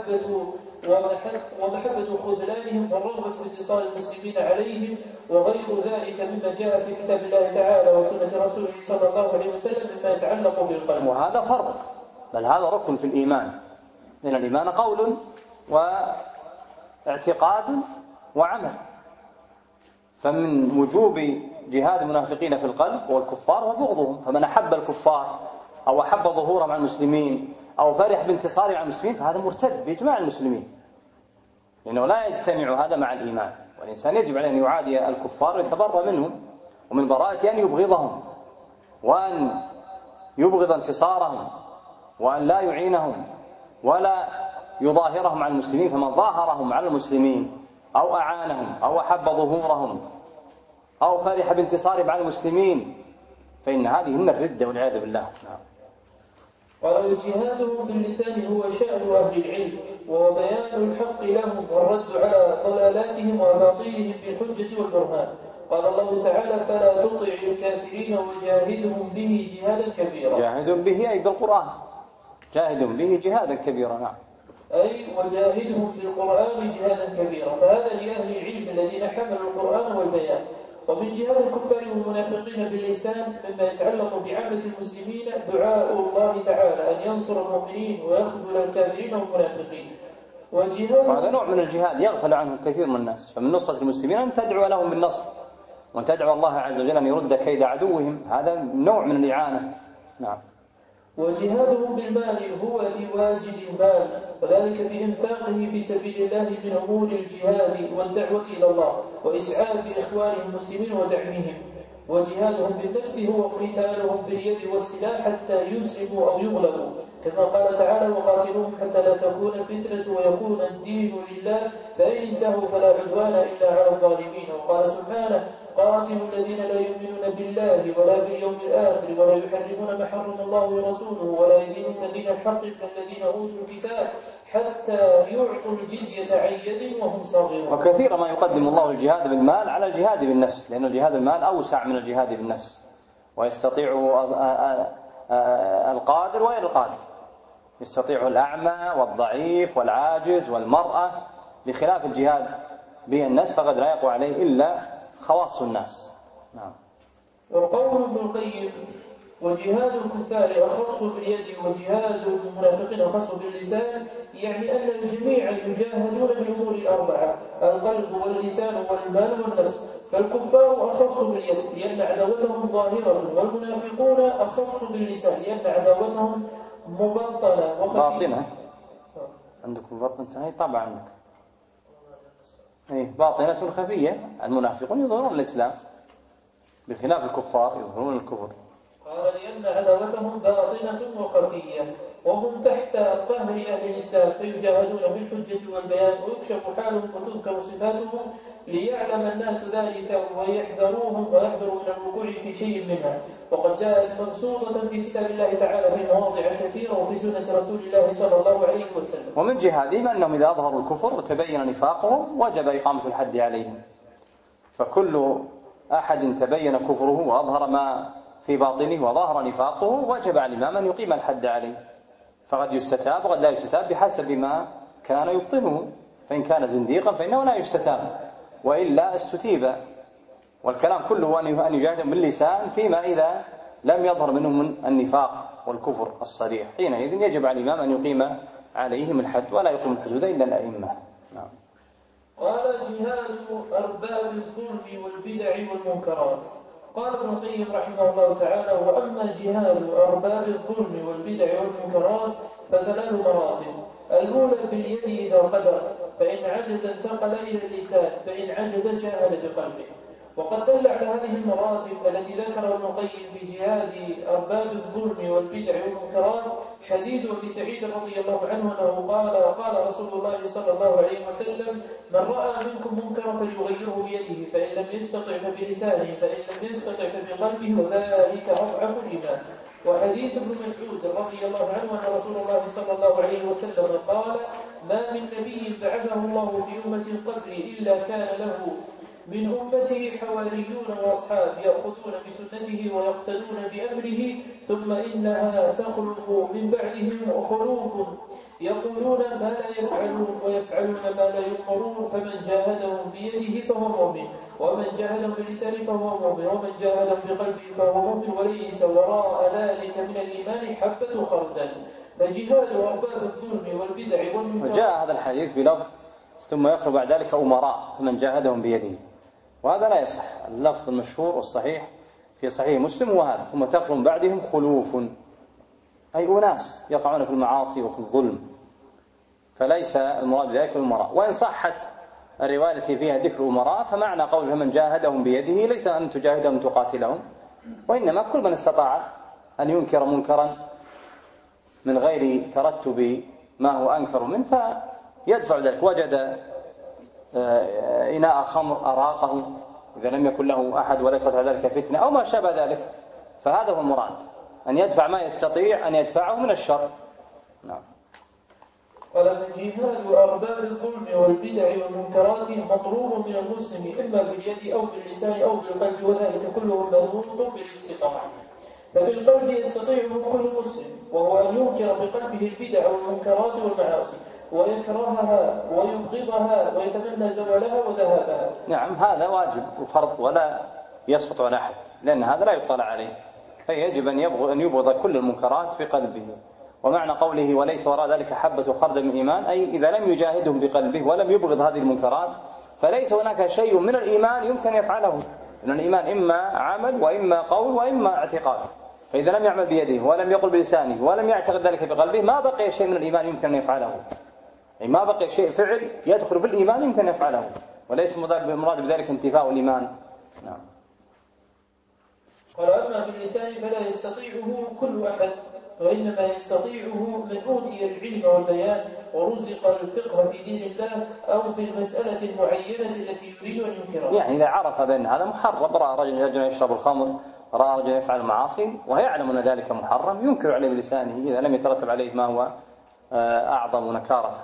ومحبة خذلانهم والرغبة في اتصال المسلمين عليهم وغير ذلك مما جاء في كتاب الله تعالى وسنة رسوله صلى الله عليه وسلم مما يتعلق بالقلب. وهذا فرض، بل هذا ركن في الإيمان، لأن الإيمان قول واعتقاد وعمل. فمن وجوب جهاد المنافقين في القلب والكفار وبغضهم، فمن أحب الكفار أو أحب ظهورهم على المسلمين أو فرح بانتصارهم على المسلمين فهذا مرتد بإجماع المسلمين، لأنه لا يجتمع هذا مع الإيمان. والإنسان يجب عليه أن يعادي الكفار ويتبرأ منهم، ومن براءة أن يبغضهم وأن يبغض انتصارهم وأن لا يعينهم ولا يظاهرهم على المسلمين. فمن ظاهرهم على المسلمين أو أعانهم أو أحب ظهورهم أو فرح بانتصارهم على المسلمين فإن هذه من الردة والعياذ بالله. قال: الجهاد باللسان هو شأن أهل العلم وهو بيان الحق لهم والرد على ضلالاتهم وأباطيلهم بالحجة والبرهان. قال الله تعالى: فلا تطع الكافرين وجاهدهم به جهادا كبيرا. جاهد به أي بالقرآن، جاهد به جهادا كبيرا. نعم. أي وجاهدهم بالقرآن جهادا كبيرا. فهذا لأهل العلم الذين حملوا القرآن والبيان. ومن جهاد الكفار والمنافقين باللسان مما يتعلق بعامة المسلمين دعاء الله تعالى أن ينصر المؤمنين ويخذل الكافرين والمنافقين. وهذا نوع من الجهاد يغفل عنه كثير من الناس. فمن نصرة المسلمين أن تدعو لهم بالنصر، وأن تدعو الله عز وجل أن يرد كيد عدوهم، هذا نوع من الإعانة. نعم. وجهادهم بالمال هو لواجد المال، وذلك بإنفاقه في سبيل الله من أمور الجهاد والدعوة إلى الله وإسعاف إخوانهم المسلمين ودعمهم. وجهادهم بالنفس هو قتالهم باليد والسلاح حتى يسلموا أو يغلبوا، كما قال تعالى: وقاتلوهم حتى لا تكون فتنة ويكون الدين لله فإن انتهوا فلا عدوان إلا على الظالمين. وقال سبحانه: قاتلوا الذين لا يؤمنون بالله ولا باليوم الآخر ولا يحرمون ما حرم الله ورسوله ولا يدينون دين الحق من الذين أوتوا الكتاب حتى يعطوا الجزية عن يد وهم صاغرون. وكثيرا ما يقدم الله الجهاد بالمال على الجهاد بالنفس، لأن الجهاد بالمال أوسع من الجهاد بالنفس، ويستطيع القادر وغير القادر، يستطيع الأعمى والضعيف والعاجز والمرأة، بخلاف الجهاد بالنفس فقد لا يقوى عليه إلا خواص الناس. نعم. وقول ابن القيم: وجهاد الكفار أخص باليد وجهاد المنافقين أخص باللسان، يعني أن الجميع يجاهدون بالأمور الأربعة: القلب واللسان والمال والنفس. فالكفار أخص باليد لأن عداوتهم ظاهرة، والمنافقون أخص باللسان لأن عداوتهم مبطنة باطنة. عندكم باطنة؟ طبعا عندك. باطنة خفية. المنافقون يظهرون الإسلام بخلاف الكفار يظهرون الكفر. قال: لأن عداوتهم باطنة وخفية، وهم تحت قهر أهل الإسلام فيجاهدون بالحجة والبيان ويكشف حالهم وتذكر صفاتهم ليعلم الناس ذلك ويحذروا من الوقوع في شيء منها. وقد جاءت مبسوطة في كتاب الله تعالى في مواضع كثيرة وفي سنة رسول الله صلى الله عليه وسلم. ومن جهادهم أنهم إذا أظهروا الكفر وتبين نفاقهم وجب إقامة الحد عليهم، فكل أحد تبين كفره وأظهر ما في باطنه وظهر نفاقه وجب على الإمام أن يقيم الحد عليه، فقد يستتاب وقد لا يستتاب بحسب ما كان يبطنه، فإن كان زنديقا فإنه لا يستتاب وإلا استتيب. والكلام كله أن يجاهد باللسان فيما إذا لم يظهر منهم النفاق والكفر الصريح، حينئذ يجب على الإمام أن يقيم عليهم الحد ولا يقيم الحدود إلا الأئمة. نعم. قال: جهاد أرباب الظلم والبدع والمنكرات. قال ابن القيم رحمه الله تعالى: وأما جهاد أرباب الظلم والبدع والمنكرات فثلاث مراتب: الأولى باليد إذا قدر، فإن عجز انتقل إلى اللسان، فإن عجز جاهد بقلبه. وقد دل على هذه المراتب التي ذكرها ابن القيم في جهاد أرباب الظلم والبدع والمنكرات حديث أبي سعيد رضي الله عنه أنه قال رسول الله صلى الله عليه وسلم: من رأى منكم منكرا فليغيره بيده، فإن لم يستطع فبلسانه، فإن لم يستطع فبقلبه، وذلك أضعف الإيمان. وحديث ابن مسعود رضي الله عنه أن رسول الله صلى الله عليه وسلم قال: ما من نبي بعثه الله في أمة قبلي إلا كان له من أمته حواريون وأصحاب يأخذون بسنته ويقتدون بأمره، ثم إنها تخلف من بعدهم خلوف يقولون ما لا يفعلون ويفعلون ما لا يؤمرون، فمن جاهدهم بيده فهو مؤمن، ومن جاهدهم بلسانه فهو مؤمن، ومن جاهدهم بقلبه فهو مؤمن، وليس وراء ذلك من الإيمان حبة خردل. فجهاد أرباب الظلم والبدع والمنكرات. وجاء هذا الحديث بلفظ ثم يخرج بعد ذلك أمراء فمن جاهدهم بيده، وهذا لا يصح. اللفظ المشهور والصحيح في صحيح مسلم وهذا ثم تخرج بعدهم خلوف، أي أناس يقعون في المعاصي وفي الظلم، فليس المراد بذلك الأمراء. وإن صحت الرواية التي فيها ذكر أمراء فمعنى قول فمن جاهدهم بيده ليس أن تجاهدهم تقاتلهم، وإنما كل من استطاع أن ينكر منكرا من غير ترتب ما هو أنكر منه فيدفع ذلك. وجد إناء خمر أراقه إذا لم يكن له أحد ولا يخرج ذلك فتنة أو ما شابه ذلك، فهذا هو المراد، أن يدفع ما يستطيع أن يدفعه من الشر. نعم. ولمن جهاد أرباب الظلم والبدع والمنكرات مطلوب من المسلم إما باليد أو باللسان أو بالقلب، وذلك كله منوط بالاستطاعة. فبالقلب يستطيعه كل مسلم، وهو أن ينكر بقلبه البدع والمنكرات والمعاصي ويكرهها ويبغضها ويتمنى زوالها وذهابها. نعم، هذا واجب وفرض ولا يسقط عن أحد، لأن هذا لا يطلع عليه، فيجب أن يبغض كل المنكرات في قلبه. ومعنى قوله وليس وراء ذلك حبة خردل من إيمان، أي إذا لم يجاهدهم بقلبه ولم يبغض هذه المنكرات فليس هناك شيء من الإيمان يمكن يفعله، لأن الإيمان إما عمل وإما قول وإما اعتقاد، فإذا لم يعمل بيده ولم يقل بلسانه ولم يعتقد ذلك بقلبه ما بقي شيء من الإيمان يمكن أن يفعله، يعني ما بقي شيء فعل يدخل في الإيمان يمكن أن يفعله، وليس المراد بذلك انتفاء الإيمان. نعم. قال أما باللسان فلا يستطيعه كل أحد، وإنما يستطيعه من أوتي العلم والبيان ورزق الفقه في دين الله أو في المسألة المعينة التي يريد أن ينكرها. يعني إذا عرف بأن هذا محرم، رأى رجل يشرب الخمر، رأى رجل يفعل المعاصي ويعلم أن ذلك محرم، ينكر عليه بلسانه إذا لم يترتب عليه ما هو أعظم نكارة.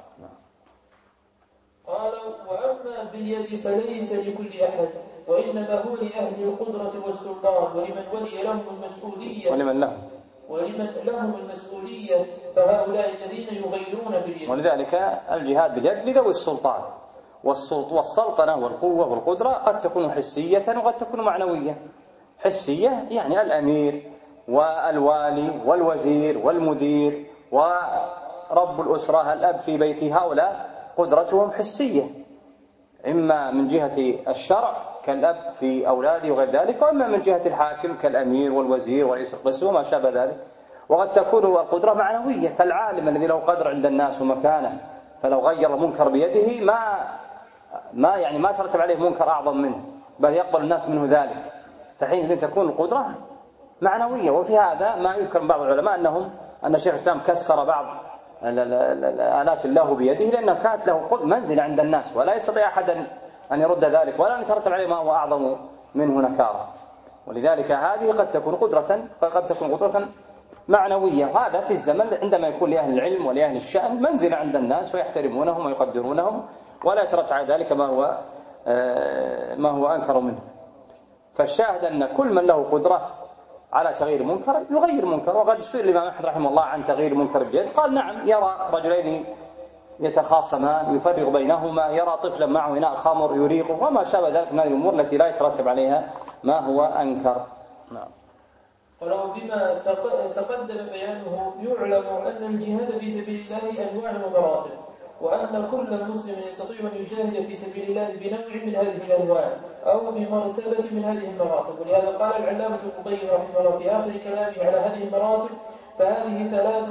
قال وأما باليد فليس لكل أحد، وإنما هو لأهل القدرة والسلطان ولمن ولي لهم المسؤولية ولمن لهم المسؤولية، فهؤلاء الذين يغيرون باليد. ولذلك الجهاد باليد لذوي السلطان، والسلطنة والقوة والقدرة قد تكون حسية وقد تكون معنوية. حسية يعني الأمير والوالي والوزير والمدير ورب الأسرة الأب في بيته، هؤلاء قدرتهم حسية، إما من جهة الشرع كالأب في أولاده وغير ذلك، وإما من جهة الحاكم كالأمير والوزير ورئيس القسم وما شابه ذلك. وقد تكون القدرة معنوية كالعالم الذي له قدر عند الناس ومكانه، فلو غير المنكر بيده ما ترتب عليه منكر أعظم منه، بل يقبل الناس منه ذلك، فحينئذ تكون القدرة معنوية. وفي هذا ما يذكر من بعض العلماء أن شيخ الإسلام كسر بعض الآلات الله بيده لأنه كانت له منزلة عند الناس، ولا يستطيع أحد أن يرد ذلك ولا أن يترتب عليه ما هو أعظم منه نكارة. ولذلك هذه قد تكون قدرة معنوية، وهذا في الزمن عندما يكون لأهل العلم ولأهل الشأن منزلة عند الناس ويحترمونهم ويقدرونهم، ولا يترتب على ذلك ما هو أنكر منه. فالشاهد أن كل من له قدرة على تغيير منكر يغير منكر. وقد سئل الإمام أحمد رحمه الله عن تغيير منكر باليد، قال نعم، يرى رجلين يتخاصمان يفرق بينهما، يرى طفلا معه إناء خمر يريقه وما شابه ذلك من هذه الأمور التي لا يترتب عليها ما هو أنكر. نعم. ولو بما تقدم بيانه يعلم أن الجهاد في سبيل الله أنواع ومراتب، وأن كل مسلم يستطيع أن يجاهد في سبيل الله بنوع من هذه الأنواع أو بمرتبة من هذه المراتب. ولهذا قال العلامة ابن القيم رحمه الله في آخر كلامه على هذه المراتب: فهذه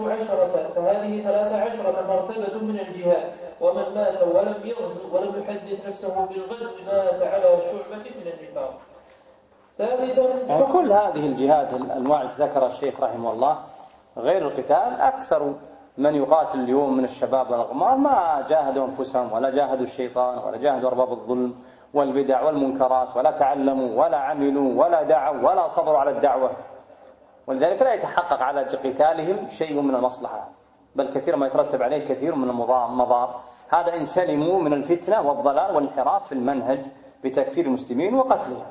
13 مرتبة من الجهاد، ومن مات ولم يغزو ولم يحدث نفسه بالغزو مات على شعبة من النفاق. يعني كل هذه الجهاد الأنواع التي ذكر الشيخ رحمه الله غير القتال، أكثر من يقاتل اليوم من الشباب والأغمار ما جاهدوا أنفسهم ولا جاهدوا الشيطان ولا جاهدوا أرباب الظلم والبدع والمنكرات، ولا تعلموا ولا عملوا ولا دعوا ولا صبروا على الدعوة، ولذلك لا يتحقق على قتالهم شيء من المصلحة، بل كثير ما يترتب عليه كثير من المضار. هذا إن سلموا من الفتنة والضلال والانحراف في المنهج بتكفير المسلمين وقتلهم.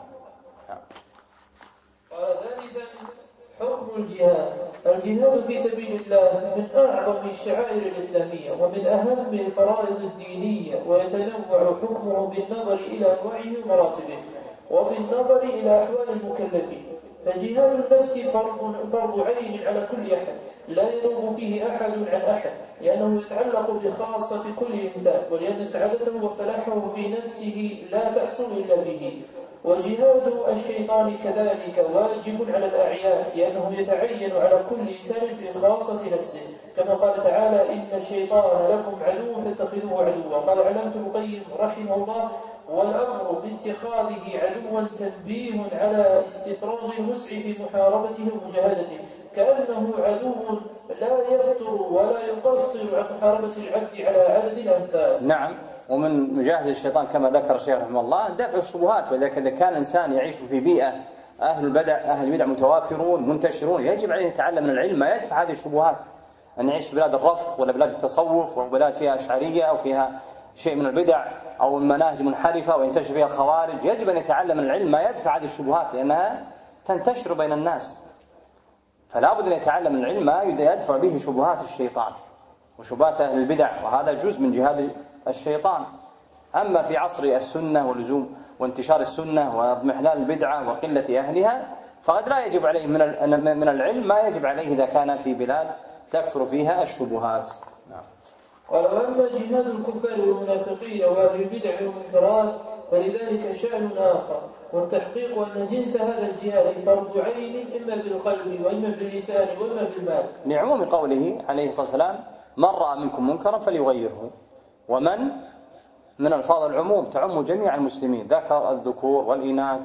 قال ذلك حكم الجهاد في سبيل الله من أعظم الشعائر الإسلامية ومن أهم الفرائض الدينية، ويتنوع حكمه بالنظر إلى أنواعه ومراتبه وبالنظر إلى أحوال المكلفين. فجهاد النفس فرض عين على كل أحد لا ينوب فيه أحد عن أحد، لأنه يتعلق بخاصة كل إنسان، ولأن سعادته وفلاحه في نفسه لا تحصل إلا به. وجهاد الشيطان كذلك واجب على الأعيان، لأنه يتعين على كل إنسان في خاصة نفسه، كما قال تعالى: إن الشيطان لكم عدو فاتخذوه عدوا. قال علامة ابن القيم رحمه الله: والأمر باتخاذه عدوا تنبيه على استفراغ الوسع في محاربته ومجاهدته، كأنه عدو لا يفتر ولا يقصر عن محاربة العبد على عدد الأنفاس. نعم. ومن مجاهد الشيطان كما ذكر الشيخ رحمه الله دفع الشبهات، وإذا كان إنسان يعيش في بيئة أهل البدع متوافرون منتشرون، يجب عليه أن يتعلم من العلم ما يدفع هذه الشبهات. أن يعيش في بلاد الرفض ولا بلاد التصوف أو بلاد فيها أشعرية أو فيها شيء من البدع أو المناهج منحرفة وينتشر فيها الخوارج، يجب أن يتعلم من العلم ما يدفع هذه الشبهات، لأنها تنتشر بين الناس. فلا بد أن يتعلم من العلم ما يدفع به شبهات الشيطان وشبهات أهل البدع، وهذا جزء من جهاد الشيطان. أما في عصر السنة ولزوم وانتشار السنة واضمحلال البدعة وقلة أهلها فقد لا يجب عليه من العلم ما يجب عليه إذا كان في بلاد تكثر فيها الشبهات. نعم. قال: وأما جهاد الكفار والمنافقين وأهل البدع والمنكرات فلذلك شأن آخر، والتحقيق أن جنس هذا الجهاد فرض عين إما بالقلب وإما باللسان وإما بالمال، لعموم قوله عليه الصلاة والسلام: من رأى منكم منكرا فليغيره. ومن من ألفاظ العموم تعم جميع المسلمين، ذكر الذكور والإناث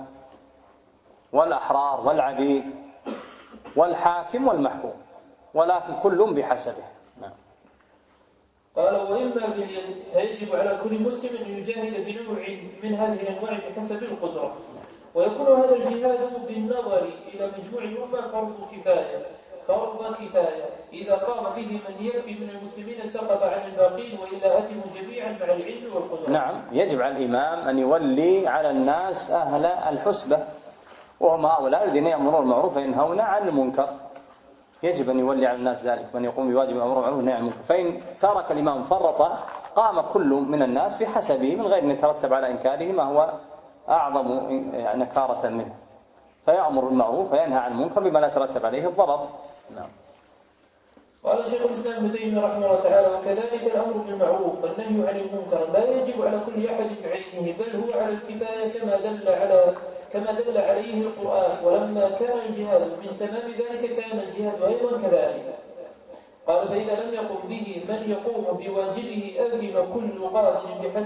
والأحرار والعبيد والحاكم والمحكوم، ولكن كل بحسبه. نعم. قال: وإما باليد، فيجب على كل مسلم أن يجاهد بنوع من هذه الأنواع بحسب القدرة، ويكون هذا الجهاد بالنظر إلى مجموع الأمة فرض كفاية، إذا قام به من يكفي من المسلمين سقط عن الباقين، وإلا أتموا جميعا مع العلم والقدرة. نعم، يجب على الإمام أن يولي على الناس أهل الحسبة، وهم هؤلاء الذين يأمرون بالمعروف وينهون عن المنكر. يجب أن يولي على الناس ذلك، من يقوم بواجب الأمر بالمعروف والنهي عن المنكر. فإن ترك الإمام فرط قام كل من الناس بحسبه من غير أن يترتب على إنكاره ما هو أعظم نكارة منه، فيأمر بالمعروف وينهى عن المنكر بما لا يترتب عليه الضرر. نعم. قال شيخ الإسلام ابن تيمية رحمه الله تعالى: وكذلك الأمر بالمعروف والنهي عن المنكر لا يجب على كل أحد بعينه، بل هو على الكفاية كما دل عليه القرآن. ولما كان الجهاد من تمام ذلك كان الجهاد أيضا كذلك. قال: فإذا لم يقم به من يقوم بواجبه أثم كل قادر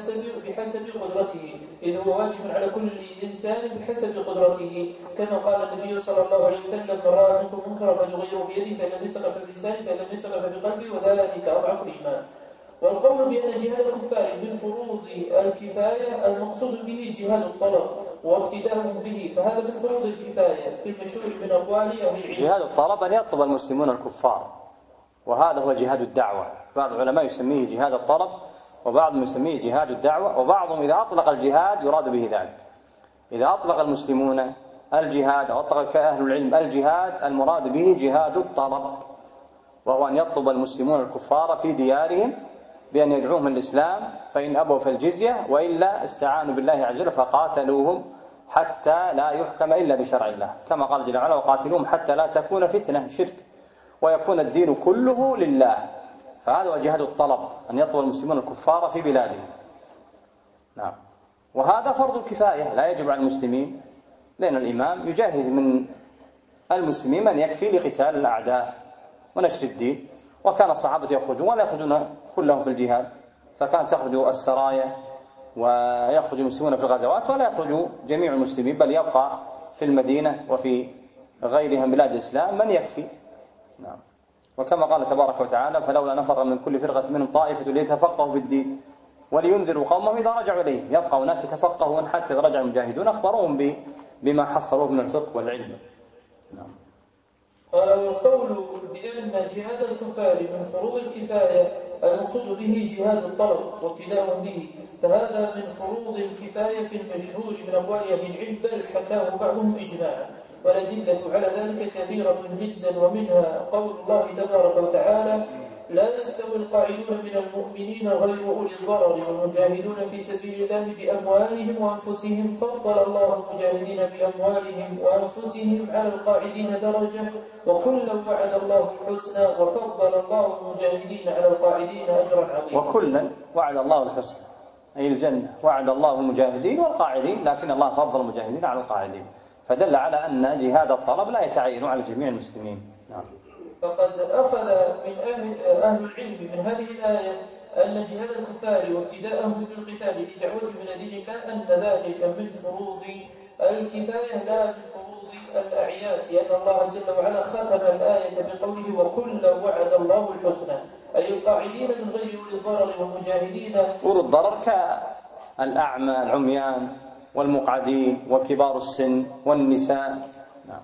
بحسب قدرته، إذ هو واجب على كل إنسان بحسب قدرته، كما قال النبي صلى الله عليه وسلم: من رأى منكم منكرا فليغيره بيده، فإن لم يستطع فبلسانه، فإن لم يستطع فبقلبه، وذلك أضعف الإيمان. والقول بأن جهاد الكفار من فروض الكفاية المقصود به جهاد الطلب وابتداءهم به، فهذا من فروض الكفاية في المشهور من أقوال أهل العلم. جهاد الطلب أن يطلب المسلمون الكفار، وهذا هو جهاد الدعوة. بعض العلماء يسميه جهاد الطلب، وبعضهم يسميه جهاد الدعوة، وبعضهم إذا أطلق الجهاد يراد به ذلك. إذا أطلق المسلمون الجهاد أو أطلق أهل العلم الجهاد المراد به جهاد الطلب، وهو أن يطلب المسلمون الكفار في ديارهم بأن يدعوهم الإسلام، فإن أبوا فالجزية، وإلا استعانوا بالله عز وجل فقاتلوهم حتى لا يحكم إلا بشرع الله، كما قال جل وعلا: وقاتلوهم حتى لا تكون فتنة شرك ويكون الدين كله لله. فهذا هو جهاد الطلب، أن يطلب المسلمون الكفار في بلادهم. نعم. وهذا فرض كفاية لا يجب على المسلمين، لأن الإمام يجهز من المسلمين من يكفي لقتال الأعداء ونشر الدين. وكان الصحابة يخرجون ولا يخرجون كلهم في الجهاد، فكان تخرج السرايا ويخرج المسلمون في الغزوات، ولا يخرج جميع المسلمين، بل يبقى في المدينة وفي غيرها من بلاد الإسلام من يكفي. نعم. وكما قال تبارك وتعالى: فلولا نفر من كل فرقة منهم طائفة ليتفقهوا في الدين ولينذروا قومهم إذا رجعوا إليه. يبقى ناس يتفقهون حتى إذا رجع المجاهدون أخبروهم بما حصلوه من الفقه والعلم. نعم. قال: والقول بأن جهاد الكفار من فروض الكفاية المقصود به جهاد الطلب وابتداء به، فهذا من فروض الكفاية في المشهور من أقوال أهل العلم، بل حكاه بعضهم إجماعا، والأدلة على ذلك كثيرة جدا، ومنها قول الله تبارك وتعالى: لا يستوي القاعدون من المؤمنين غير أولي الضرر والمجاهدون في سبيل الله بأموالهم وأنفسهم، فضل الله المجاهدين بأموالهم وأنفسهم على القاعدين درجة، وكلا وعد الله الحسنى، وفضل الله المجاهدين على القاعدين أجرا عظيما. وكلا وعد الله الحسنى أي الجنة، وعد الله المجاهدين والقاعدين، لكن الله فضل المجاهدين على القاعدين، فدل على أن جهاد الطلب لا يتعين على جميع المسلمين. نعم. فقد أخذ من أهل العلم من هذه الآية أن جهاد الكفار وابتداءهم بالقتال لدعوة من دين الله أن ذلك من فروض الكفاية لا من فروض الأعيان، لأن الله جل وعلا ختم الآية بقوله: وكلا وعد الله الحسنى، أي القاعدين من غير أولي الضرر والمجاهدين. أولي الضرر كالأعمى العميان والمقعدين وكبار السن والنساء. نعم.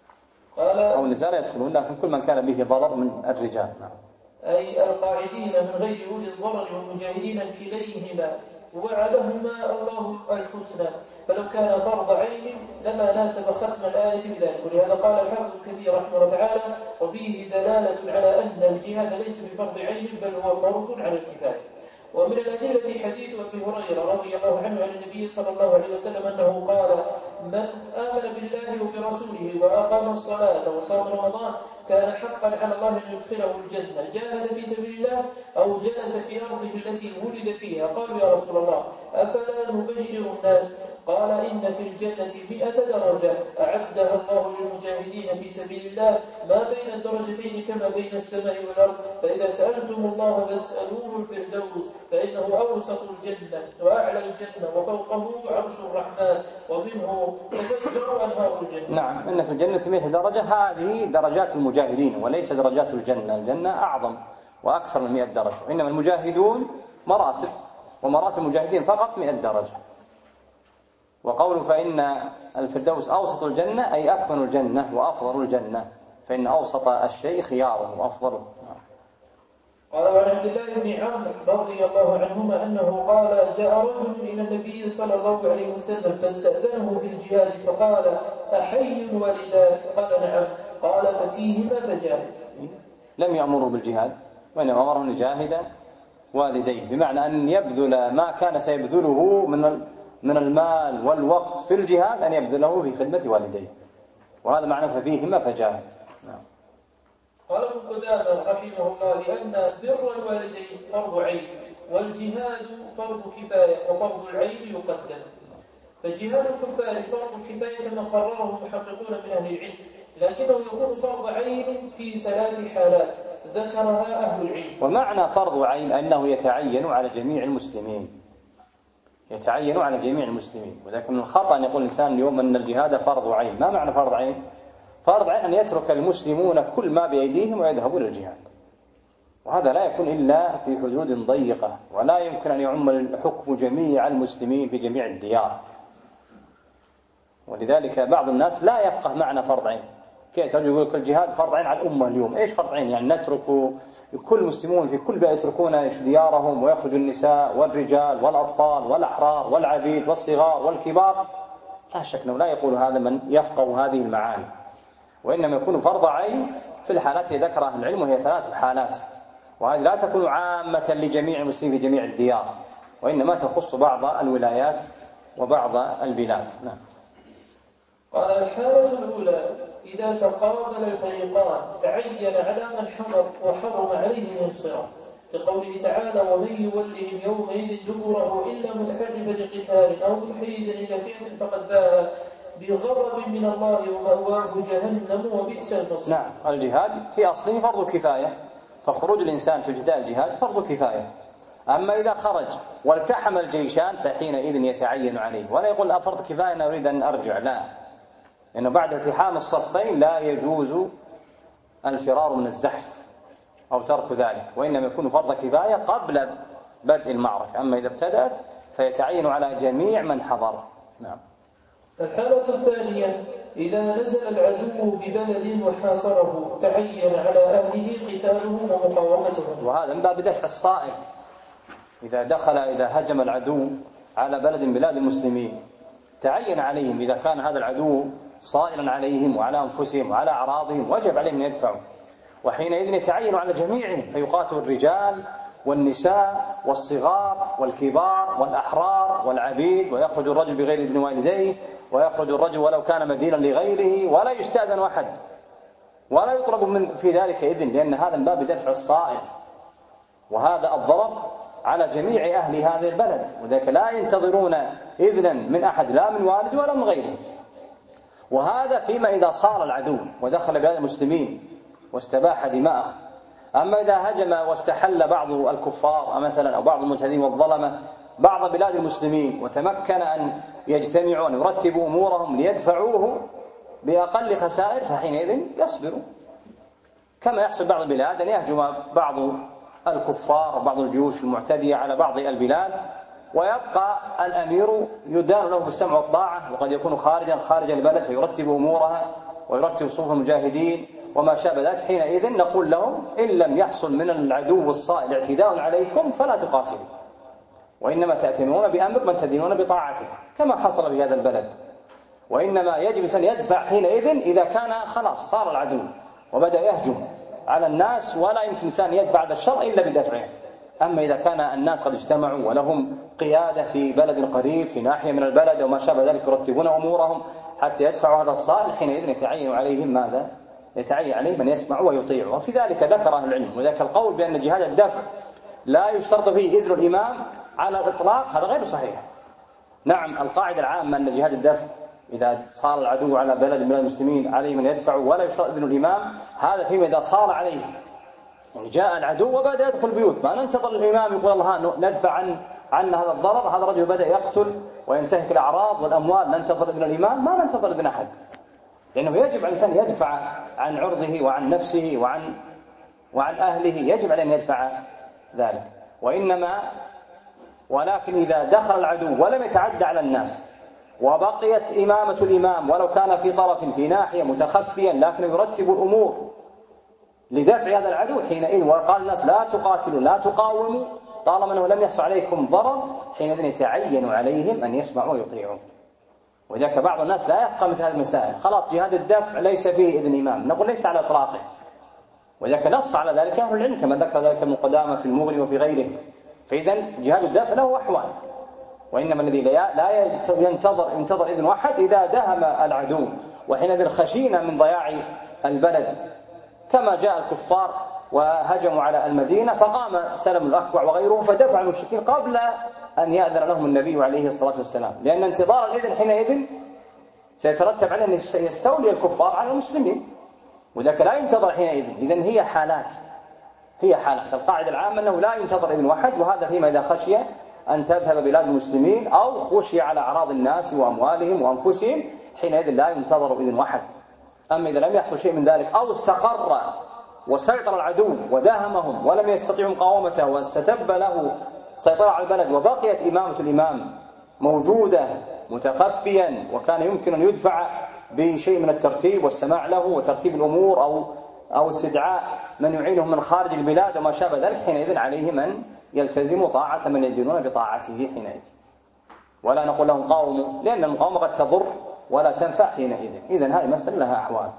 أو النساء لا يدخلون، لكن كل من كان به ضرر من الرجال. نعم. أي القاعدين من غير أولي الضرر والمجاهدين كليهما وعدهما الله الحسنى، فلو كان فرض عين لما ناسب ختم الآية بذلك. ولهذا قال الحافظ الكبير رحمه الله تعالى: وفيه دلالة على أن الجهاد ليس بفرض عين بل هو فرض على الكفاية. ومن الأدلة حديث أبي هريرة رضي الله عنه عن النبي صلى الله عليه وسلم أنه قال: من آمن بالله وبرسوله وأقام الصلاة وصام رمضان كان حقا على الله أن يدخله الجنة، جاهد في سبيل الله أو جلس في أرضه التي ولد فيها. قالوا: يا رسول الله أفلا نبشر الناس؟ قال: إن في الجنة 100 درجة أعدها الله للمجاهدين في سبيل الله ما بين الدرجتين كما بين السماء والأرض، فإذا سألتم الله فاسألوه الفردوس فإنه أوسط الجنة وأعلى الجنة وفوقه عرش الرحمن ومنه تفجر أنهار الجنة. نعم، إن في الجنة 100 درجة، هذه درجات المجاهدين وليس درجات الجنة. الجنة أعظم وأكثر من 100 درجة، إنما المجاهدون مراتب، ومراتب المجاهدين فقط 100 درجة. وقوله فإن الفردوس أوسط الجنة أي أكمل الجنة وأفضل الجنة، فإن أوسط الشيء خياره وأفضله. قال: وعن عبد الله بن عمرو رضي الله عنهما أنه قال: جاء رجل إلى النبي صلى الله عليه وسلم فاستأذنه في الجهاد فقال: أحي والداك؟ قال: نعم. قال: ففيهما فجاهد. لم يأمره بالجهاد، وإنما أمره أن يجاهد والديه، بمعنى أن يبذل ما كان سيبذله من المال والوقت في الجهاد، أن يبذله في خدمة والديه، وهذا معنى ففيهما فجاهد. نعم. قال ابن قدامة رحمه الله: لأن بر الوالدين فرض عين، والجهاد فرض كفاية، وفرض العين يقدم. فجهاد الكفار فرض كفاية كما قرره المحققون من أهل العلم، لكنه يكون فرض عين في 3 حالات ذكرها أهل العلم. ومعنى فرض عين أنه يتعين على جميع المسلمين، يتعين على جميع المسلمين. ولكن من الخطأ أن يقول الإنسان اليوم أن الجهاد فرض عين. ما معنى فرض عين؟ فرض عين أن يترك المسلمون كل ما بأيديهم ويذهبون للجهاد، وهذا لا يكون إلا في حدود ضيقة، ولا يمكن أن يعم الحكم جميع المسلمين في جميع الديار. ولذلك بعض الناس لا يفقه معنى فرض عين. كيف يقول الجهاد فرض عين على الأمة اليوم؟ إيش فرض عين؟ يعني نترك كل المسلمون في كل بيئة يتركون ديارهم ويخرج النساء والرجال والأطفال والأحرار والعبيد والصغار والكبار؟ لا شك أنه لا يقول هذا من يفقه هذه المعاني، وإنما يكون فرض عين في الحالات التي ذكرها أهل العلم، وهي 3 حالات، وهذه لا تكون عامة لجميع المسلمين في جميع الديار، وإنما تخص بعض الولايات وبعض البلاد. نعم. قال: الحالة الأولى إذا تقابل الفريقان تعين على من حضر وحرم عليه الانصراف، لقوله تعالى: ومن يولهم يومئذ دبره إلا متحرفا لقتال أو متحيزا إلى فئة فقد باء بغضب من الله ومأواه جهنم وبئس المصير. نعم، الجهاد في أصله فرض كفاية، فخروج الإنسان في ابتداء الجهاد فرض كفاية. أما إذا خرج والتحم الجيشان فحينئذ يتعين عليه، ولا يقول أفرض كفاية أنا أريد أن أرجع، لا، لأنه بعد التحام الصفين لا يجوز الفرار من الزحف أو ترك ذلك، وإنما يكون فرض كفاية قبل بدء المعركة. أما إذا ابتدأت فيتعين على جميع من حضر. نعم. الحالة الثانية إذا نزل العدو ببلد وحاصره تعين على أهله قتالهم ومقاومتهم، وهذا من باب دفع الصائل. إذا هجم العدو على بلد من بلاد المسلمين تعين عليهم، إذا كان هذا العدو صائلا عليهم وعلى أنفسهم وعلى أعراضهم وجب عليهم أن يدفعوا، وحينئذ يتعين على جميعهم فيقاتل الرجال والنساء والصغار والكبار والأحرار والعبيد، ويخرج الرجل بغير إذن والديه، ويخرج الرجل ولو كان مدينا لغيره، ولا يستأذن أحد ولا يطلب في ذلك إذن، لأن هذا من باب دفع الصائل، وهذا الضرر على جميع أهل هذا البلد، وذلك لا ينتظرون إذنا من أحد لا من والد ولا من غيره. وهذا فيما إذا صار العدو ودخل بلاد المسلمين واستباح دماءه. أما إذا هجم واستحل بعض الكفار مثلا أو بعض المعتدين والظلمة بعض بلاد المسلمين وتمكن أن يجتمعوا وأن يرتبوا أمورهم ليدفعوه بأقل خسائر، فحينئذ يصبروا، كما يحصل بعض البلاد أن يهجم بعض الكفار وبعض الجيوش المعتدية على بعض البلاد، ويبقى الأمير يدان له بالسمع والطاعة، وقد يكون خارج البلد فيرتب أمورها ويرتب صفوف المجاهدين وما شابه ذلك. حينئذ نقول لهم إن لم يحصل من العدو الصائل اعتداء عليكم فلا تقاتلوا، وإنما تأتمون بأمر من تدينون بطاعته كما حصل في هذا البلد. وإنما يجب أن يدفع حينئذ إذا كان خلاص صار العدو وبدأ يهجم على الناس، ولا يمكن إنسان يدفع هذا الشر إلا بدفعه، أما إذا كان الناس قد اجتمعوا ولهم قيادة في بلد قريب في ناحية من البلد وما شابه ذلك يرتبون أمورهم حتى يدفعوا هذا الصالح، حينئذ يتعين عليهم ماذا؟ يتعين عليهم أن يسمعوا ويطيعوا. وفي ذلك ذكر أهل العلم، وذلك القول بأن جهاد الدفع لا يشترط فيه إذن الإمام على الإطلاق هذا غير صحيح. نعم، القاعدة العامة أن جهاد الدفع إذا صار العدو على بلد من المسلمين عليهم أن يدفعوا ولا يشترط إذن الإمام، هذا فيما إذا صار عليهم، يعني جاء العدو وبدأ يدخل بيوت، ما ننتظر الإمام يقول الله ندفع عن هذا الضرر، هذا الرجل بدأ يقتل وينتهك الأعراض والأموال، ننتظر إذن الإمام؟ ما ننتظر إذن أحد، لأنه يجب على الإنسان يدفع عن عرضه وعن نفسه وعن أهله، يجب عليه أن يدفع ذلك. ولكن إذا دخل العدو ولم يتعدى على الناس وبقيت إمامة الإمام ولو كان في طرف في ناحية متخفيا لكن يرتب الأمور لدفع هذا العدو، حينئذ وقال الناس لا تقاتلوا لا تقاوموا طالما أنه لم يحصل عليكم ضرر، حينئذ يتعين عليهم أن يسمعوا ويطيعوا. وذلك بعض الناس لا يفقه مثل هذه المسائل، خلاص جهاد الدفع ليس فيه إذن إمام، نقول ليس على إطلاقه، وذلك نص على ذلك أهل العلم كما ذكر ذلك ابن قدامة في المغني وفي غيره. فإذا جهاد الدفع له أحوال، وإنما الذي لا ينتظر إذن واحد إذا دهم العدو، وحينئذ خشينا من ضياع البلد كما جاء الكفار وهجموا على المدينة فقام سلم الأكوع وغيره فدفع المشركين قبل أن يأذن لهم النبي عليه الصلاة والسلام، لأن انتظار الإذن حينئذ سيترتب عليه أن يستولي الكفار على المسلمين، وذلك لا ينتظر حينئذ. إذن هي حالات القاعدة العامة أنه لا ينتظر إذن واحد، وهذا فيما إذا خشي أن تذهب بلاد المسلمين أو خشي على أعراض الناس وأموالهم وأنفسهم، حينئذ لا ينتظر إذن واحد. أما إذا لم يحصل شيء من ذلك أو استقر وسيطر العدو وداهمهم ولم يستطيعوا مقاومته واستتب له سيطرة على البلد وبقيت إمامة الإمام موجودة متخفيا وكان يمكن أن يدفع بشيء من الترتيب والسماع له وترتيب الأمور أو استدعاء من يعينهم من خارج البلاد وما شابه ذلك، حينئذ عليهم أن يلتزموا طاعة من يدينون بطاعته حينئذ، ولا نقول لهم قاوموا، لأن المقاومة قد تضر ولا تنفع حينئذ. إذن هذه مسألة لها أحوال.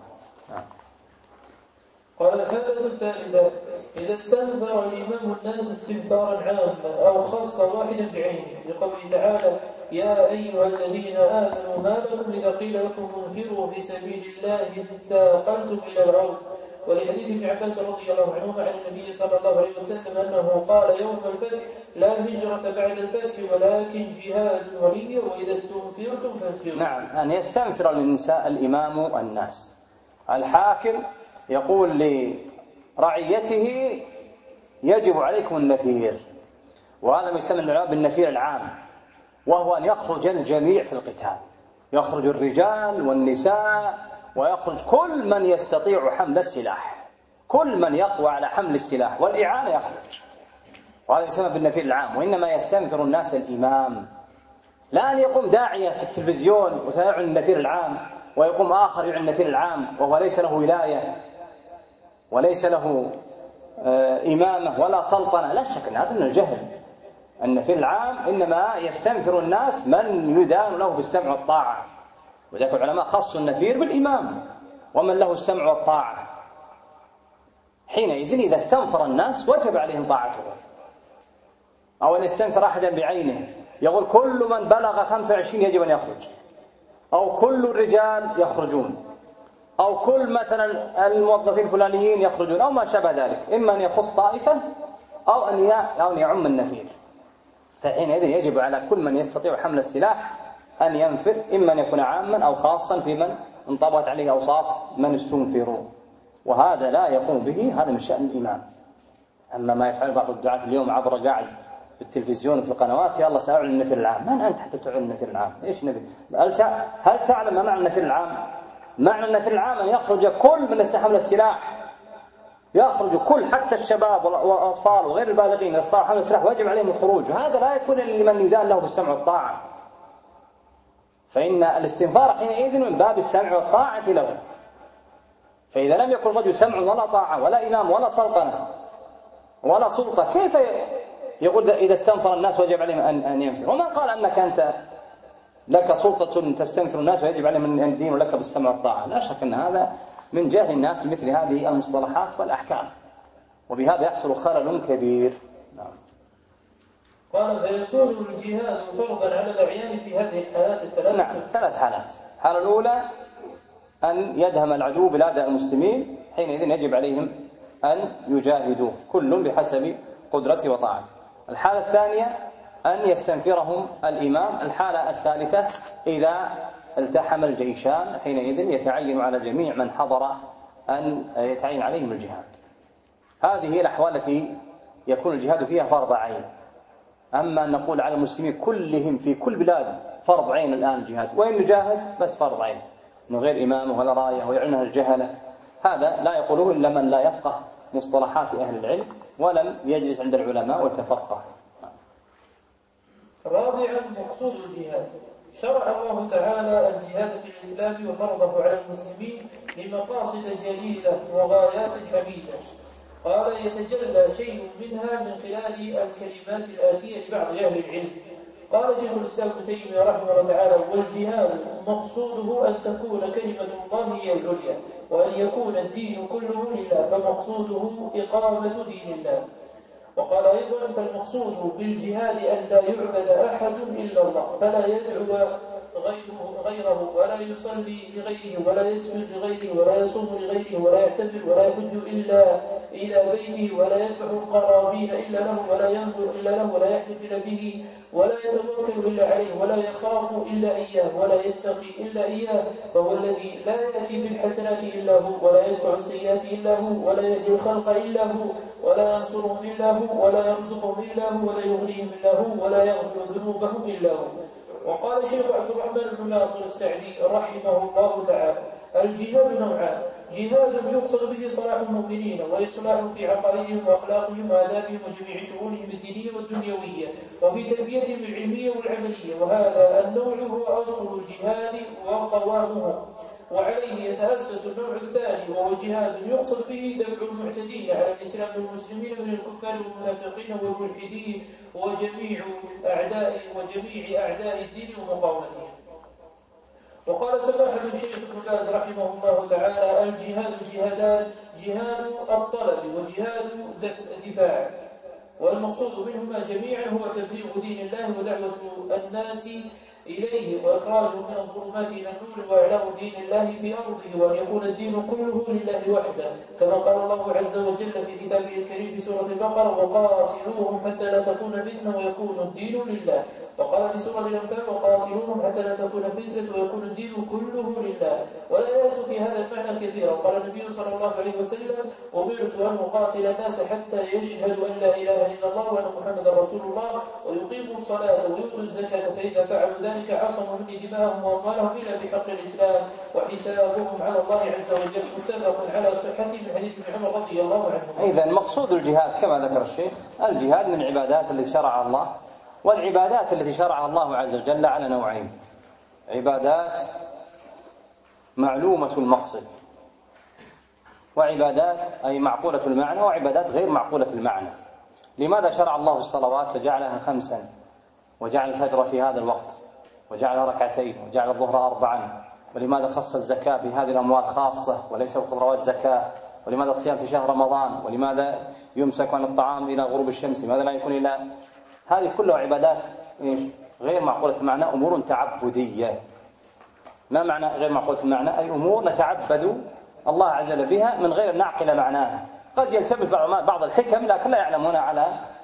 قال الحالة الثالثة: إذا استنفر الإمام الناس استنفارا عاما أو خص واحدا بعينه، لقوله تعالى: يا أيها الذين آمنوا ما لكم إذا قيل لكم انفروا في سبيل الله اثاقلتم إلى الأرض، ولحديث ابن عباس رضي الله عنهما عن النبي صلى الله عليه وسلم أنه قال يوم الفتح: لا هجرة بعد الفتح ولكن جهاد ولي، وإذا استنفرتم فانفروا. نعم، أن يستنفر الإمام الناس، الحاكم يقول لرعيته يجب عليكم النفير، وهذا ما يسمى العلماء بالنفير العام، وهو أن يخرج الجميع في القتال، يخرج الرجال والنساء ويخرج كل من يستطيع حمل السلاح، كل من يقوى على حمل السلاح والإعانة يخرج، وهذا يسمى بالنفير العام. وإنما يستنفر الناس الإمام، لا أن يقوم داعية في التلفزيون وسيعلن النفير العام ويقوم آخر يعلن النفير العام وهو ليس له ولاية وليس له إمامة ولا سلطنة، لا شك أن هذا من الجهل. النفير العام إنما يستنفر الناس من يدان له بالسمع والطاعة، وذلك العلماء خصوا النفير بالإمام ومن له السمع والطاعة، حينئذ إذا استنفر الناس وجب عليهم طاعته. أو أن يستنفر أحدا بعينه، يقول كل من بلغ 25 يجب أن يخرج، أو كل الرجال يخرجون، أو كل مثلا الموظفين الفلانيين يخرجون، أو ما شابه ذلك، إما أن يخص طائفة أو أن يعم النفير. فحينئذ يجب على كل من يستطيع حمل السلاح أن ينفر، إما أن يكون عاما أو خاصا في من انطبقت عليه أوصاف من استنفروا، وهذا لا يقوم به، هذا من شأن الإمام. أما ما يفعل بعض الدعاة اليوم عبر قاعد بالتلفزيون وفي القنوات: يلا سأعلن النفير العام. من أنت حتى تعلن النفير العام؟ إيش نبي؟ هل تعلم ما معنى النفير العام؟ معنى النفير العام أن يخرج كل من يستحمل السلاح، يخرج كل، حتى الشباب والأطفال وغير البالغين يستطيعون حمل السلاح واجب عليهم الخروج، وهذا لا يكون لمن يدان له بالسمع والطاعة، فإن الاستنفار حينئذ من باب السمع والطاعة له. فإذا لم يكن رجل سمع ولا طاعة ولا إمام ولا سلطنة ولا سلطة، كيف يقول إذا استنفر الناس وجب عليهم أن ينفر؟ وما قال أنك أنت لك سلطة تستنفر الناس ويجب عليهم أن يدينوا لك بالسمع والطاعة. لا شك أن هذا من جهل الناس بمثل هذه المصطلحات والأحكام، وبهذا يحصل خلل كبير. نعم. قال فيكون الجهاد فرضا على الأعيان في هذه الحالات الثلاث. نعم، 3 حالات. الحالة الأولى أن يدهم العدو بلاد المسلمين، حينئذ يجب عليهم أن يجاهدوا كل بحسب قدرته وطاعته. الحالة الثانية أن يستنفرهم الإمام. الحالة الثالثة إذا التحم الجيشان، حينئذ يتعين على جميع من حضر أن يتعين عليهم الجهاد. هذه هي الأحوال التي يكون الجهاد فيها فرض عين. أما أن نقول على المسلمين كلهم في كل بلاد فرض عين الآن الجهاد، وإن نجاهد بس فرض عين من غير إمامه ولا راية ويعنها الجهلة، هذا لا يقوله إلا من لا يفقه مصطلحات أهل العلم ولم يجلس عند العلماء ويتفقه. رابعا مقصود الجهاد. شرع الله تعالى الجهاد في الإسلام وفرضه على المسلمين لمقاصد جليلة وغايات حميدة. قال يتجلى شيء منها من خلال الكلمات الآتية لبعض أهل العلم. قال شيخ الإسلام ابن تيمية رحمه الله تعالى: والجهاد مقصوده أن تكون كلمة الله هي العليا وأن يكون الدين كله لله، فمقصوده إقامة دين الله. وقال أيضا: فالمقصود بالجهاد أن لا يعبد أحد إلا الله، فلا يدعو غيره ولا يصلي لغيره ولا يسجد لغيره ولا يصوم لغيره ولا يعتمر ولا يحج إلا إلى بيته ولا يذبح القرابين إلا له ولا ينظر إلا له ولا يحلف به ولا يتوكل إلا عليه ولا يخاف إلا إياه ولا يتقي إلا إياه، فهو الذي لا يأتي بالحسنات إلا هو ولا يدفع السيئات إلا هو ولا يهدي الخلق إلا هو ولا ينصرهم إلا هو ولا يرزقهم إلا هو ولا يغنيهم إلا هو ولا يغفر ذنوبهم إلا هو. وقال الشيخ عبد الرحمن بن ناصر السعدي رحمه الله تعالى: الجهاد نوعان: جهاد يقصد به صلاح المؤمنين وإصلاح في عقائدهم وأخلاقهم وآدابهم وجميع شؤونهم الدينية والدنيوية وفي تربيتهم العلمية والعملية، وهذا النوع هو أصل الجهاد وقوامه، وعليه يتأسس النوع الثاني وهو جهاد يقصد به دفع المعتدين على الإسلام والمسلمين من الكفار والمنافقين والملحدين وجميع أعداء الدين ومقاومتهم. وقال سماحة الشيخ ابن باز رحمه الله تعالى: الجهاد جهادان: جهاد الطلب وجهاد دفاع، والمقصود منهما جميعا هو تبليغ دين الله ودعوة الناس إليه وإخراجهم من الظلمات إلى النور وإعلاء دين الله في أرضه، وأن يكون الدين كله لله وحده، كما قال الله عز وجل في كتابه الكريم في سورة البقرة: وقاتلوهم حتى لا تكون فتنة ويكون الدين لله. وقال في سورة الأنفال: وقاتلوهم حتى لا تكون فتنة ويكون الدين كله لله. والآيات في هذا المعنى كثيرة. وقال النبي صلى الله عليه وسلم: أمرت أن أقاتل الناس حتى يشهدوا أن لا إله إلا الله وأن محمدا رسول الله ويقيموا الصلاة ويؤتوا الزكاة، فإذا فعلوا ذلك عصموا مني دماءهم وأموالهم إلا بحق الإسلام وحسابهم على الله عز وجل. متفق على صحته من حديث ابن عمر رضي الله عنه. إذن مقصود الجهاد كما ذكر الشيخ: الجهاد من العبادات التي شرعها الله، والعبادات التي شرعها الله عز وجل على نوعين: عبادات معلومة المقصد، وعبادات أي معقولة المعنى، وعبادات غير معقولة المعنى. لماذا شرع الله الصلوات فجعلها 5، وجعل الفجر في هذا الوقت، وجعل 2 وجعل الظهر 4؟ ولماذا خص الزكاة بهذه الأموال خاصة وليس خضروات زكاة؟ ولماذا الصيام في شهر رمضان؟ ولماذا يمسك عن الطعام إلى غروب الشمس؟ لماذا لا يكون إلى؟ هذه كلها عبادات غير معقولة المعنى، أمور تعبدية. ما معنى غير معقولة المعنى؟ أي أمور نتعبد الله عز وجل بها من غير نعقل معناها. قد يلتبس بعض الحكم لكن لا يعلمون على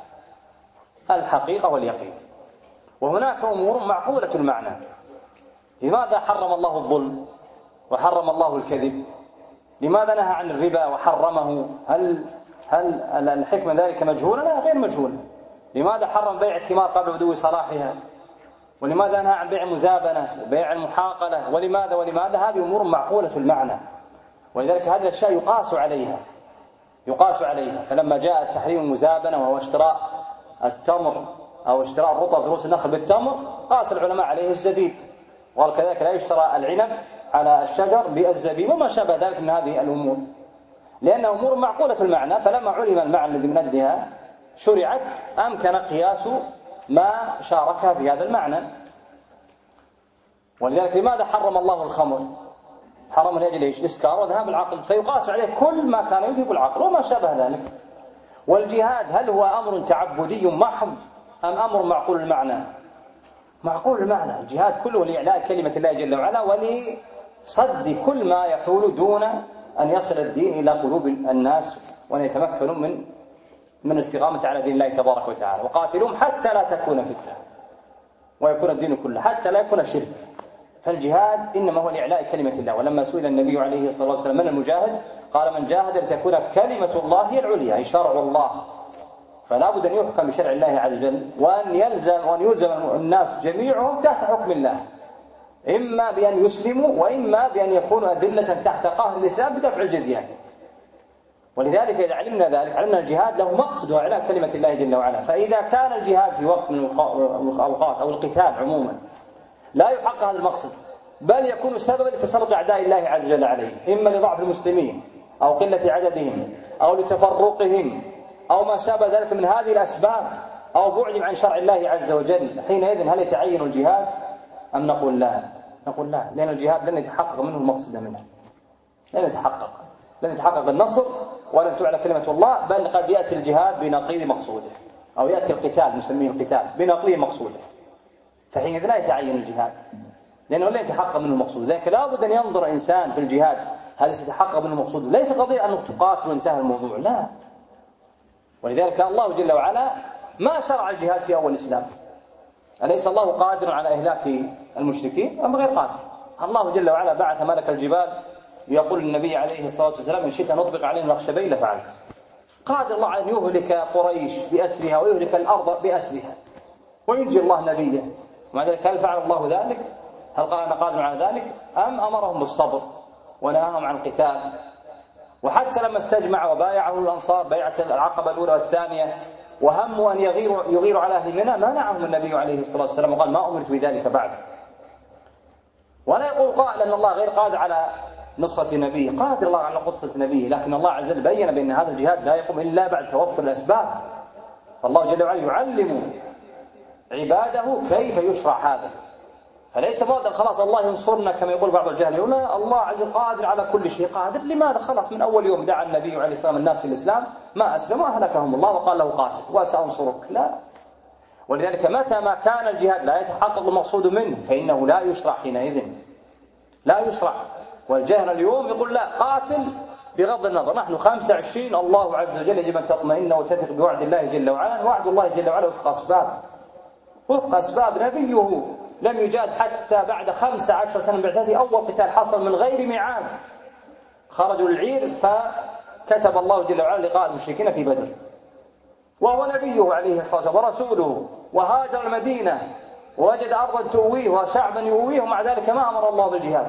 الحقيقة واليقين. وهناك أمور معقولة المعنى. لماذا حرم الله الظلم وحرم الله الكذب؟ لماذا نهى عن الربا وحرمه؟ هل الحكمة ذلك مجهولة؟ لا، غير مجهولة. لماذا حرم بيع الثمار قبل بدو صلاحها؟ ولماذا نهى عن بيع المزابنة وبيع المحاقلة؟ ولماذا؟ هذه أمور معقولة المعنى، ولذلك هذه الأشياء يقاس عليها. فلما جاء تحريم المزابنة وهو اشتراء التمر أو اشتراء الرطب في رؤوس النخل بالتمر، قاس العلماء عليه الزبيب، وقال كذلك لا يشترى العنب على الشجر بالزبيب وما شابه ذلك من هذه الأمور، لأنها أمور معقولة المعنى. فلما علم المعنى الذي من أجلها شرعت أمكن قياس ما شاركها في هذا المعنى. ولذلك لماذا حرم الله الخمر؟ حرم لأجل إسكار وذهاب العقل، فيقاس عليه كل ما كان يذهب العقل وما شابه ذلك. والجهاد هل هو أمر تعبدي محض أم أمر معقول المعنى؟ معقول المعنى. الجهاد كله لإعلاء كلمة الله جل وعلا ولصد كل ما يحول دون أن يصل الدين إلى قلوب الناس وأن يتمكنوا من الاستقامة على دين الله تبارك وتعالى. وقاتلوهم حتى لا تكون فتنة ويكون الدين كله، حتى لا يكون شرك. فالجهاد إنما هو لإعلاء كلمة الله. ولما سئل النبي عليه الصلاة والسلام من المجاهد قال من جاهد لتكون كلمة الله هي العليا، أي شرع الله. فلا بد أن يحكم بشرع الله عز وجل وأن يلزم الناس جميعهم تحت حكم الله، إما بأن يسلموا وإما بأن يكونوا أذلة تحت قهر الإسلام بدفع الجزية. ولذلك إذا علمنا ذلك علمنا الجهاد له مقصد وإعلاء كلمة الله جل وعلا. فإذا كان الجهاد في وقت من الأوقات أو القتال عموما لا يحقق هذا المقصد، بل يكون سببا لتسلط أعداء الله عز وجل عليه، إما لضعف المسلمين أو قلة عددهم أو لتفرقهم أو ما شابه ذلك من هذه الأسباب أو بعدهم عن شرع الله عز وجل، حينئذ هل يتعين الجهاد أم نقول لا؟ نقول لا، لأن الجهاد لن يتحقق منه المقصد منه، لن يتحقق النصر ولن تعلى كلمة الله، بل قد يأتي الجهاد بنقيض مقصوده، أو يأتي القتال نسميه القتال بنقيض مقصوده، فحينئذ لا يتعين الجهاد لأنه لا يتحقق منه المقصود. ذلك لا بد أن ينظر إنسان في الجهاد هل سيتحقق منه المقصود، ليس قضية أن تقاتل وانتهى الموضوع، لا. ولذلك الله جل وعلا ما شرع الجهاد في أول الإسلام. أليس الله قادر على إهلاك المشركين أم غير قادر؟ الله جل وعلا بعث ملك الجبال يقول النبي عليه الصلاة والسلام إن شئت نطبق عليهم الأخشبين لفعلت. قادر الله أن يهلك قريش بأسرها ويهلك الأرض بأسرها وينجي الله نبيه، ومع ذلك هل فعل الله ذلك؟ هل قال أنا قادر على ذلك؟ أم أمرهم بالصبر ونهاهم عن القتال؟ وحتى لما استجمع وبايعه الأنصار بيعة العقبة الأولى والثانية وهموا أن يغيروا على أهل منى منعهم النبي عليه الصلاة والسلام وقال ما أمرت بذلك بعد. ولا يقول قائل أن الله غير قادر على نصرة نبيه، قادر الله على نصرة نبيه، لكن الله عز وجل بين بأن هذا الجهاد لا يقوم إلا بعد توفر الأسباب. فالله جل وعلا يعلم عباده كيف يشرع هذا، فليس بعد خلاص الله ينصرنا كما يقول بعض الجهل، لا، الله عز وجل قادر على كل شيء. قادر لماذا؟ خلاص من أول يوم دعا النبي عليه السلام الناس للإسلام ما أسلموا أهلكهم الله وقال له قاتل وسأنصرك، لا. ولذلك متى ما كان الجهاد لا يتحقق المقصود منه فإنه لا يشرع حينئذ، لا يشرع. والجهل اليوم يقول لا قاتل بغض النظر، نحن 25 الله عز وجل يجب أن تطمئن وتثق بوعد الله جل وعلا، وعد الله جل وعلا وفق أسباب نبيه لم يجاد حتى بعد 15 سنة من بعثته. أول قتال حصل من غير ميعاد، خرجوا للعير فكتب الله جل وعلا لقاء المشركين في بدر، وهو نبيه عليه الصلاة والسلام ورسوله، وهاجر المدينة ووجد أرضا تؤويه وشعبا يؤويه، ومع ذلك ما أمر الله بالجهاد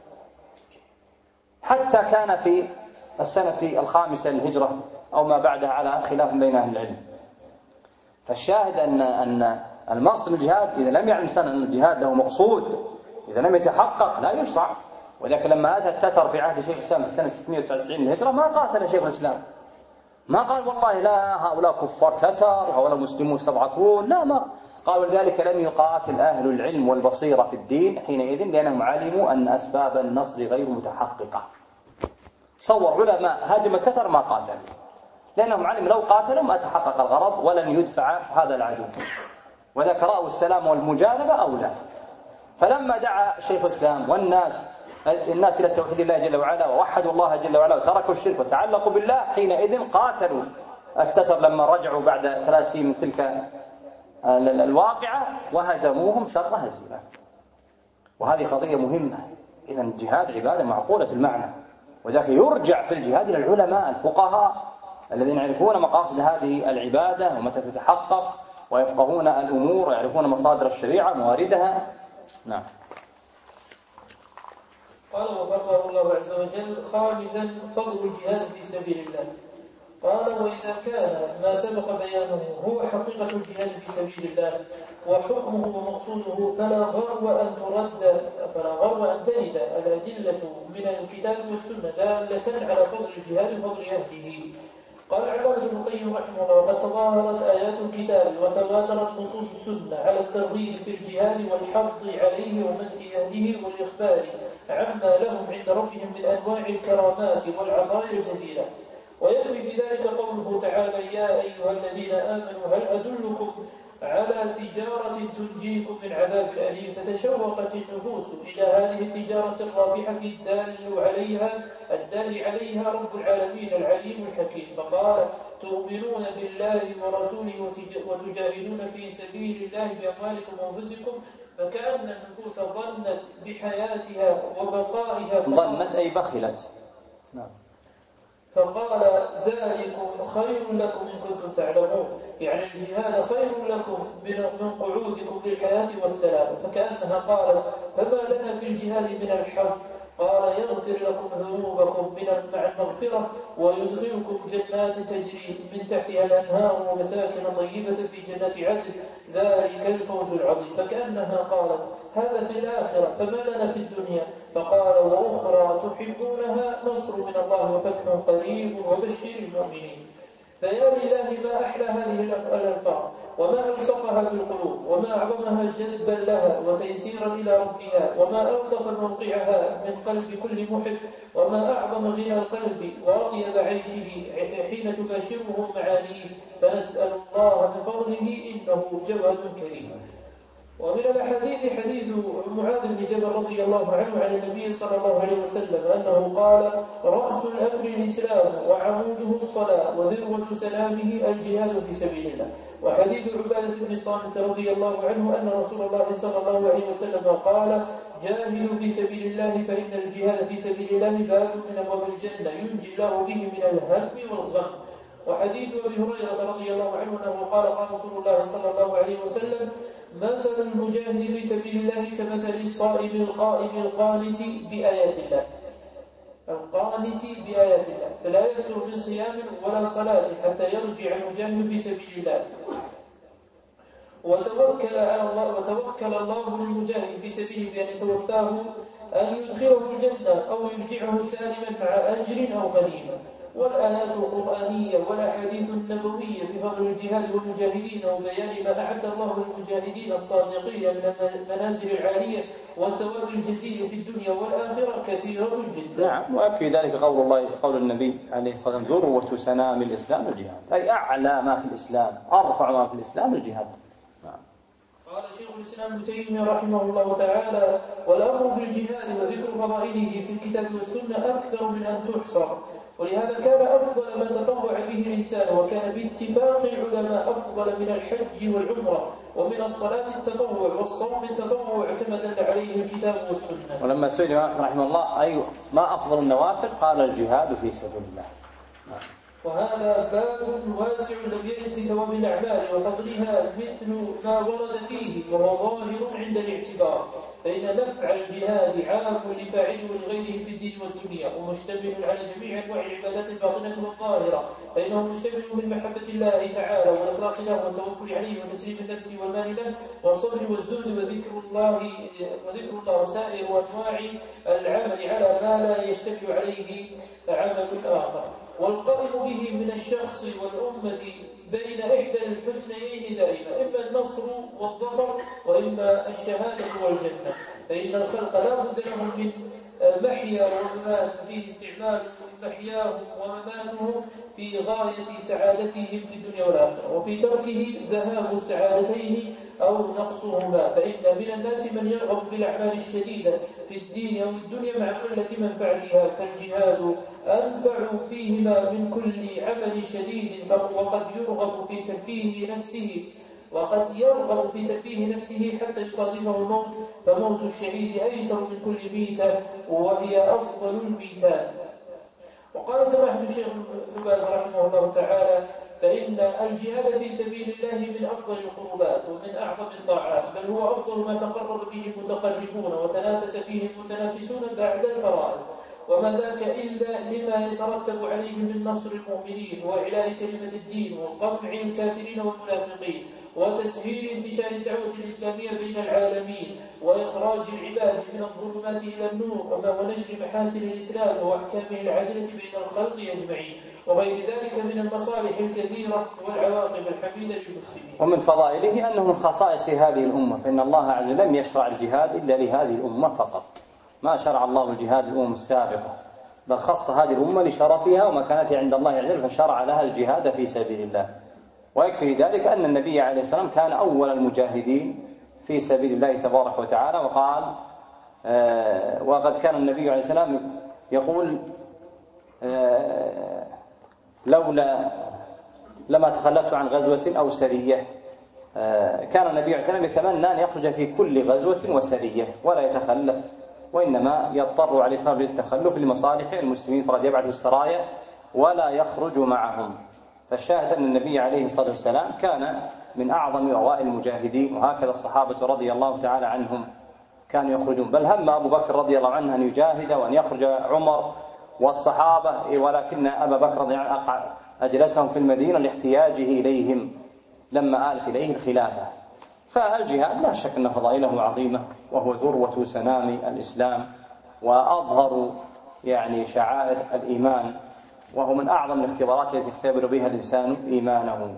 حتى كان في السنة 5 للهجرة أو ما بعدها على خلاف بين أهل العلم. فالشاهد أن المقصد من الجهاد إذا لم يعلم الإنسان أن الجهاد له مقصود، إذا لم يتحقق لا يشرع. ولكن لما أتى التتر في عهد شيخ الإسلام في السنة 699 للهجرة ما قاتل شيخ الإسلام، ما قال والله لا هؤلاء كفار تتر هؤلاء مسلمون مستضعفون، لا، ما قال. ولذلك لم يقاتل أهل العلم والبصيرة في الدين حينئذ لأنهم علموا أن أسباب النصر غير متحققة. تصور علماء هاجم التتر ما قاتل لأنهم علموا لو قاتلوا ما تحقق الغرض ولن يدفع هذا العدو، وذاك رأوا السلام والمجانبة أولى. فلما دعا شيخ الإسلام والناس إلى توحيد الله جل وعلا ووحدوا الله جل وعلا وتركوا الشرك وتعلقوا بالله، حينئذ قاتلوا التتر لما رجعوا بعد 3 سنين من تلك الواقعة وهزموهم شر هزيمة. وهذه قضية مهمة. إذا الجهاد عبادة معقولة المعنى، وذاك يرجع في الجهاد إلى العلماء الفقهاء الذين يعرفون مقاصد هذه العبادة ومتى تتحقق ويفقهون الأمور ويعرفون مصادر الشريعة مواردها. نعم. قال وفقه الله عز وجل. خامسا فضل الجهاد في سبيل الله. قال وإذا كان ما سبق بيانه هو حقيقة الجهاد في سبيل الله وحكمه ومقصوده فلا غرو أن ترد الأدلة من الكتاب والسنة دالة على فضل الجهاد وفضل أهله. قال علامة ابن القيم رحمه الله وقد تظاهرت آيات الكتاب وتواترت نصوص السنة على الترغيب في الجهاد والحض عليه ومدح أهله والإخبار عما لهم عند ربهم من أنواع الكرامات والعطايا الجزيلة. ويكفي في ذلك قوله تعالى يا أيها الذين آمنوا هل أدلكم على تجارة تنجيكم من عذاب أليم، فتشوقت النفوس إلى هذه التجارة الرابحة الدال عليها رب العالمين العليم الحكيم، فقال: تؤمنون بالله ورسوله وتجاهدون في سبيل الله بأموالكم وأنفسكم. فكأن النفوس ظنت بحياتها وبقائها، ظنت أي بخلت. نعم. فقال: ذلكم خير لكم إن كنتم تعلمون، يعني الجهاد خير لكم من قعودكم للحياة والسلام. فكأنها قالت: فما لنا في الجهاد من الحظ؟ قال: يغفر لكم ذنوبكم مع المغفرة ويدخلكم جنات تجري من تحتها الأنهار ومساكن طيبة في جنات عدن، ذلك الفوز العظيم. فكأنها قالت: هذا في الآخرة، فما لنا في الدنيا؟ فقال: وأخرى تحبونها نصر من الله وفتح قريب وبشر المؤمنين. فيا لله ما أحلى هذه الألفاظ، وما ألصقها بالقلوب، وما أعظمها جذبا لها وتيسيرا إلى ربها، وما ألطف موقعها من قلب كل محب، وما أعظم غنى القلب وأطيب عيشه حين تباشره معانيه. فنسأل الله بفضله إنه جواد كريم. ومن الأحاديث حديث معاذ بن جبل رضي الله عنه عن النبي صلى الله عليه وسلم أنه قال: رأس الأمر الإسلام وعموده الصلاة وذروة سلامه الجهاد في سبيل الله. وحديث عبادة بن صامت رضي الله عنه أن رسول الله صلى الله عليه وسلم قال: جاهدوا في سبيل الله فإن الجهاد في سبيل الله باب من أبواب الجنة ينجي الله به من الهم والغم. وحديث أبي هريرة رضي الله عنه أنه قال: قال رسول الله صلى الله عليه وسلم: مثل المجاهد في سبيل الله كمثل الصائم القائم القانت بآيات الله. فلا يفتر من صيام ولا صلاة حتى يرجع المجاهد في سبيل الله. وتوكل الله للمجاهد في سبيله بأن يتوفاه أن يدخله الجنة أو يرجعه سالما مع أجر أو غنيمة. والآيات القرآنية والأحاديث النبوية بفضل الجهاد والمجاهدين وبيان ما أعد الله للمجاهدين الصادقين من المنازل العالية والثواب الجزيل في الدنيا والآخرة كثيرة جدا. نعم. وأكفي ذلك قول النبي عليه الصلاة والسلام: ذروة سنام الإسلام الجهاد، أي أعلى ما في الإسلام، أرفع ما في الإسلام الجهاد. نعم. قال شيخ الإسلام ابن تيمية رحمه الله تعالى: والأمر بالجهاد وذكر فضائله في الكتاب والسنة أكثر من أن تحصى، ولهذا كان أفضل ما تطوع به الإنسان، وكان باتفاق العلماء أفضل من الحج والعمرة ومن الصلاة التطوع والصوم التطوع كما دل عليه الكتاب والسنة. ولما سئل رحمه الله: أي ما أفضل النوافل؟ قال: الجهاد في سبيل الله. وهذا باب واسع لم يرد في ثواب الأعمال وفضلها مثل ما ورد فيه، وهو ظاهر عند الاعتبار، فإن نفع الجهاد عام لفاعله ولغيره في الدين والدنيا، ومشتمل على جميع أنواع العبادات الباطنة والظاهرة، فإنه مشتمل من محبة الله تعالى والإخلاص له والتوكل عليه وتسليم النفس والمال له والصبر والزهد وذكر الله وسائر أنواع العمل على ما لا يشتمل عليه عمل آخر. والقائم به من الشخص والأمة بين إحدى الحسنيين دائما، إما النصر والظفر وإما الشهادة والجنة، فإن الخلق لا بد لهم من محيا وممات فيه استعمال محياهم ومماتهم في غاية سعادتهم في الدنيا والآخرة، وفي تركه ذهاب السعادتين أو نقصهما. فإن من الناس من يرغب في الأعمال الشديدة في الدين أو الدنيا مع قلة منفعتها، فالجهاد أنفع فيهما من كل عمل شديد، وقد يرغب في ترفيه نفسه حتى يصادفه الموت، فموت الشهيد أيسر من كل ميتة وهي أفضل الميتات. وقال سماحة الشيخ ابن باز رحمه الله تعالى: فإن الجهاد في سبيل الله من أفضل القربات ومن أعظم الطاعات، بل هو أفضل ما تقرب به المتقربون وتنافس فيه المتنافسون بعد الفرائض، وما ذاك إلا لما يترتب عليه من نصر المؤمنين وإعلاء كلمة الدين وقمع الكافرين والمنافقين وتسهيل انتشار الدعوة الإسلامية بين العالمين وإخراج العباد من الظلمات إلى النور ونشر محاسن الإسلام وأحكامه العادلة بين الخلق أجمعين، وغير ذلك من المصالح الكثيرة والعواقب الحميدة للمسلمين. ومن فضائله أنه من خصائص هذه الأمة، فإن الله عز وجل لم يشرع الجهاد إلا لهذه الأمة فقط، ما شرع الله الجهاد للأمم السابقة، بل خص هذه الأمة لشرفها ومكانتها عند الله عز وجل، فشرع لها الجهاد في سبيل الله. ويكفي ذلك أن النبي عليه السلام كان أول المجاهدين في سبيل الله تبارك وتعالى، وقال وقد كان النبي عليه السلام يقول لما تخلفت عن غزوة أو سرية. كان النبي عليه السلام يتمنى أن يخرج في كل غزوة وسرية ولا يتخلف، وإنما يضطر عليه السلام للتخلف لمصالح المسلمين، فرد يبعث السرايا ولا يخرج معهم. فالشاهد أن النبي عليه الصلاة والسلام كان من أعظم أوائل المجاهدين، وهكذا الصحابة رضي الله تعالى عنهم كانوا يخرجون. بل هم أبو بكر رضي الله عنه أن يجاهد وأن يخرج عمر والصحابة، ولكن أبا بكر رضي الله عنه أجلسهم في المدينة لاحتياجه إليهم لما آلت إليه الخلافة. فالجهاد لا شك أن فضائله عظيمة، وهو ذروة سنام الإسلام وأظهر شعائر الإيمان، وهو من أعظم الاختبارات التي يختبر بها الإنسان إيمانه.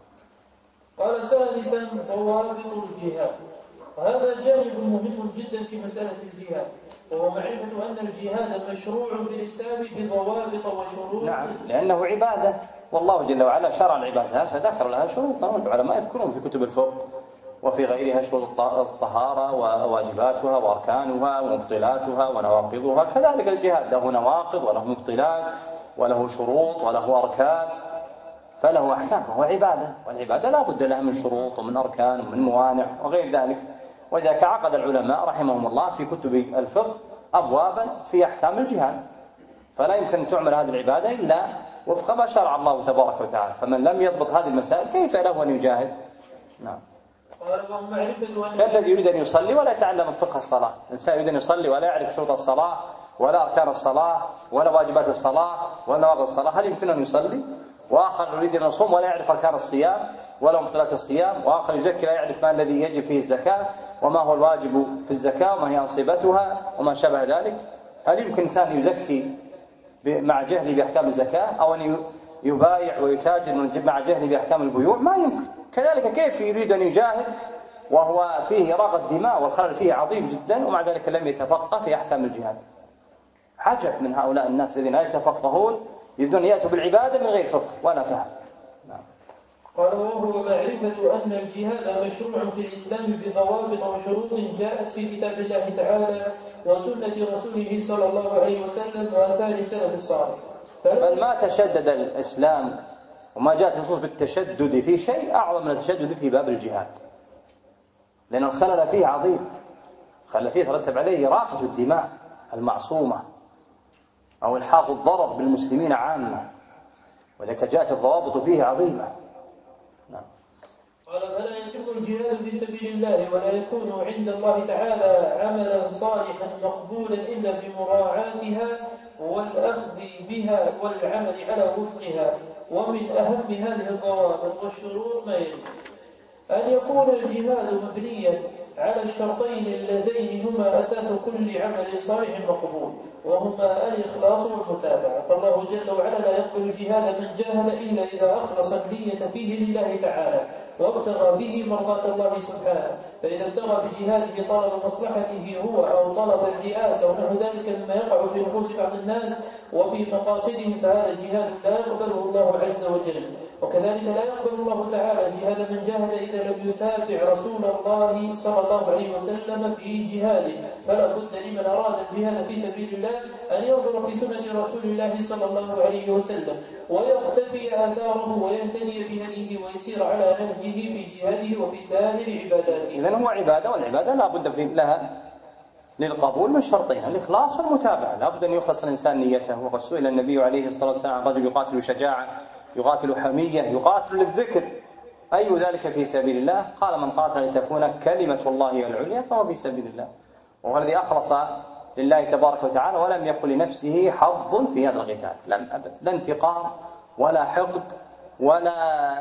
قال ثالثا ضوابط الجهاد، وهذا جانب مهم جدا في مسألة الجهاد، وهو معرفة أن الجهاد مشروع في الإسلام بضوابط وشروط. نعم، لأنه عبادة، والله جل وعلا شرع العبادات فذكر لها شروطا، والعلماء يذكرون في كتب الفقه وفي غيرها شروط الطهارة وواجباتها وأركانها ومبطلاتها ونواقضها. كذلك الجهاد له نواقض وله مبطلات وله شروط وله أركان، فله أحكام، وهو عبادة، والعبادة لا بد لها من شروط ومن أركان ومن موانع وغير ذلك. وذلك عقد العلماء رحمهم الله في كتب الفقه أبوابا في أحكام الجهاد، فلا يمكن أن تعمل هذه العبادة إلا وفق ما شرع الله تبارك وتعالى، فمن لم يضبط هذه المسائل كيف له أن يجاهد؟ نعم. كالذي يريد أن يصلي ولا يتعلم فقه الصلاة، الإنسان يريد أن يصلي ولا يعرف شروط الصلاة ولا أركان الصلاة ولا واجبات الصلاة ولا نواقض الصلاة، هل يمكن أن يصلي؟ وآخر يريد أن يصوم ولا يعرف أركان الصيام ولا مبطلات الصيام، وآخر يزكي لا يعرف ما الذي يجب فيه الزكاة وما هو الواجب في الزكاة وما هي أنصبتها وما شابه ذلك. هل يمكن إنسان يزكي مع جهله بأحكام الزكاة، أو أن يبايع ويتاجر مع جهله بأحكام البيوع؟ ما يمكن. كذلك كيف يريد أن يجاهد وهو فيه إراقة دماء والخلل فيه عظيم جدا، ومع ذلك لم يتفقه في أحكام الجهاد؟ عجب من هؤلاء الناس الذين لا يتفقهون، يريدون يأتوا بالعبادة من غير فقه ولا فهم. نعم. قال وهو معرفة أن الجهاد مشروع في الإسلام بضوابط وشروط جاءت في كتاب الله تعالى وسنة رسوله صلى الله عليه وسلم وآثار السلف الصالح. بل ما تشدد الإسلام وما جاءت النصوص بالتشدد في شيء أعظم من التشدد في باب الجهاد، لأن الخلل فيه عظيم، الخلل فيه ترتب عليه إراقة الدماء المعصومة أو إلحاق الضرر بالمسلمين عامة، ولذلك جاءت الضوابط فيه عظيمة. نعم. قال فلا يتم الجهاد في سبيل الله ولا يكون عند الله تعالى عملا صالحا مقبولا إلا بمراعاتها والأخذ بها والعمل على وفقها. ومن أهم هذه الضوابط والشروط ما يلي: أن يكون الجهاد مبنيا على الشرطين اللذين هما أساس كل عمل صالح مقبول، وهما الإخلاص والمتابعة. فالله جل وعلا لا يقبل الجهاد من جاهد إلا إذا أخلص النية فيه لله تعالى وابتغى به مرضاة الله سبحانه. فإذا ابتغى بجهاده طلب مصلحته هو أو طلب الرئاسة ونحو ذلك مما يقع في نفوس بعض الناس وفي مقاصدهم، فهذا الجهاد لا يقبله الله عز وجل. وكذلك لا يقبل الله تعالى جهاد من جاهد إذا لم يتابع رسول الله صلى الله عليه وسلم في جهاده. فلا بد لمن أراد الجهاد في سبيل الله أن ينظر في سنة رسول الله صلى الله عليه وسلم ويقتفي آثاره ويهتدي بهديه ويسير على نهجه في جهاده وفي سائر عباداته. إذن هو عبادة، والعبادة لا بد لها للقبول من شرطين: الإخلاص والمتابعة. لا بد أن يخلص الإنسان نيته. وقد سئل النبي عليه الصلاة والسلام عن رجل يقاتل شجاعة، يقاتل حمية، يقاتل للذكر، أي ذلك في سبيل الله؟ قال: من قاتل لتكون كلمة الله العليا فهو في سبيل الله. وهو الذي أخلص لله تبارك وتعالى ولم يكن لنفسه حظ في هذا القتال، لم أبد، لا انتقام ولا حقد ولا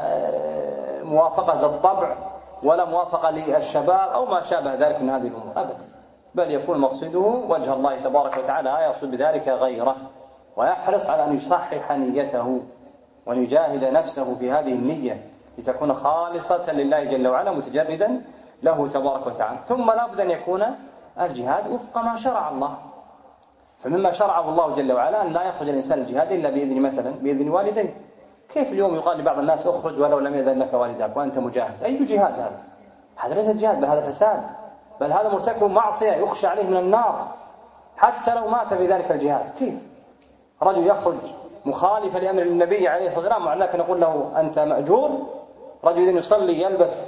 موافقة للطبع ولا موافقة للشباب أو ما شابه ذلك من هذه الأمور أبدا، بل يكون مقصده وجه الله تبارك وتعالى، لا يقصد بذلك غيره، ويحرص على أن يصحح نيته وأن يجاهد نفسه في هذه النية لتكون خالصة لله جل وعلا متجردا له تبارك وتعالى. ثم لا بد أن يكون الجهاد وفق ما شرع الله. فمما شرعه الله جل وعلا أن لا يخرج الإنسان الجهاد إلا بإذن، مثلا بإذن والديه، كيف اليوم يقال لبعض الناس اخرج ولو لم يأذن لك والداك وأنت مجاهد؟ أي جهاد هذا؟ هذا ليس جهاد، بل هذا فساد، بل هذا مرتكب معصية يخشى عليه من النار حتى لو مات في ذلك الجهاد. كيف رجل يخرج مخالفا لأمر النبي عليه الصلاة والسلام ومع ذلك نقول له أنت مأجور؟ رجل يصلي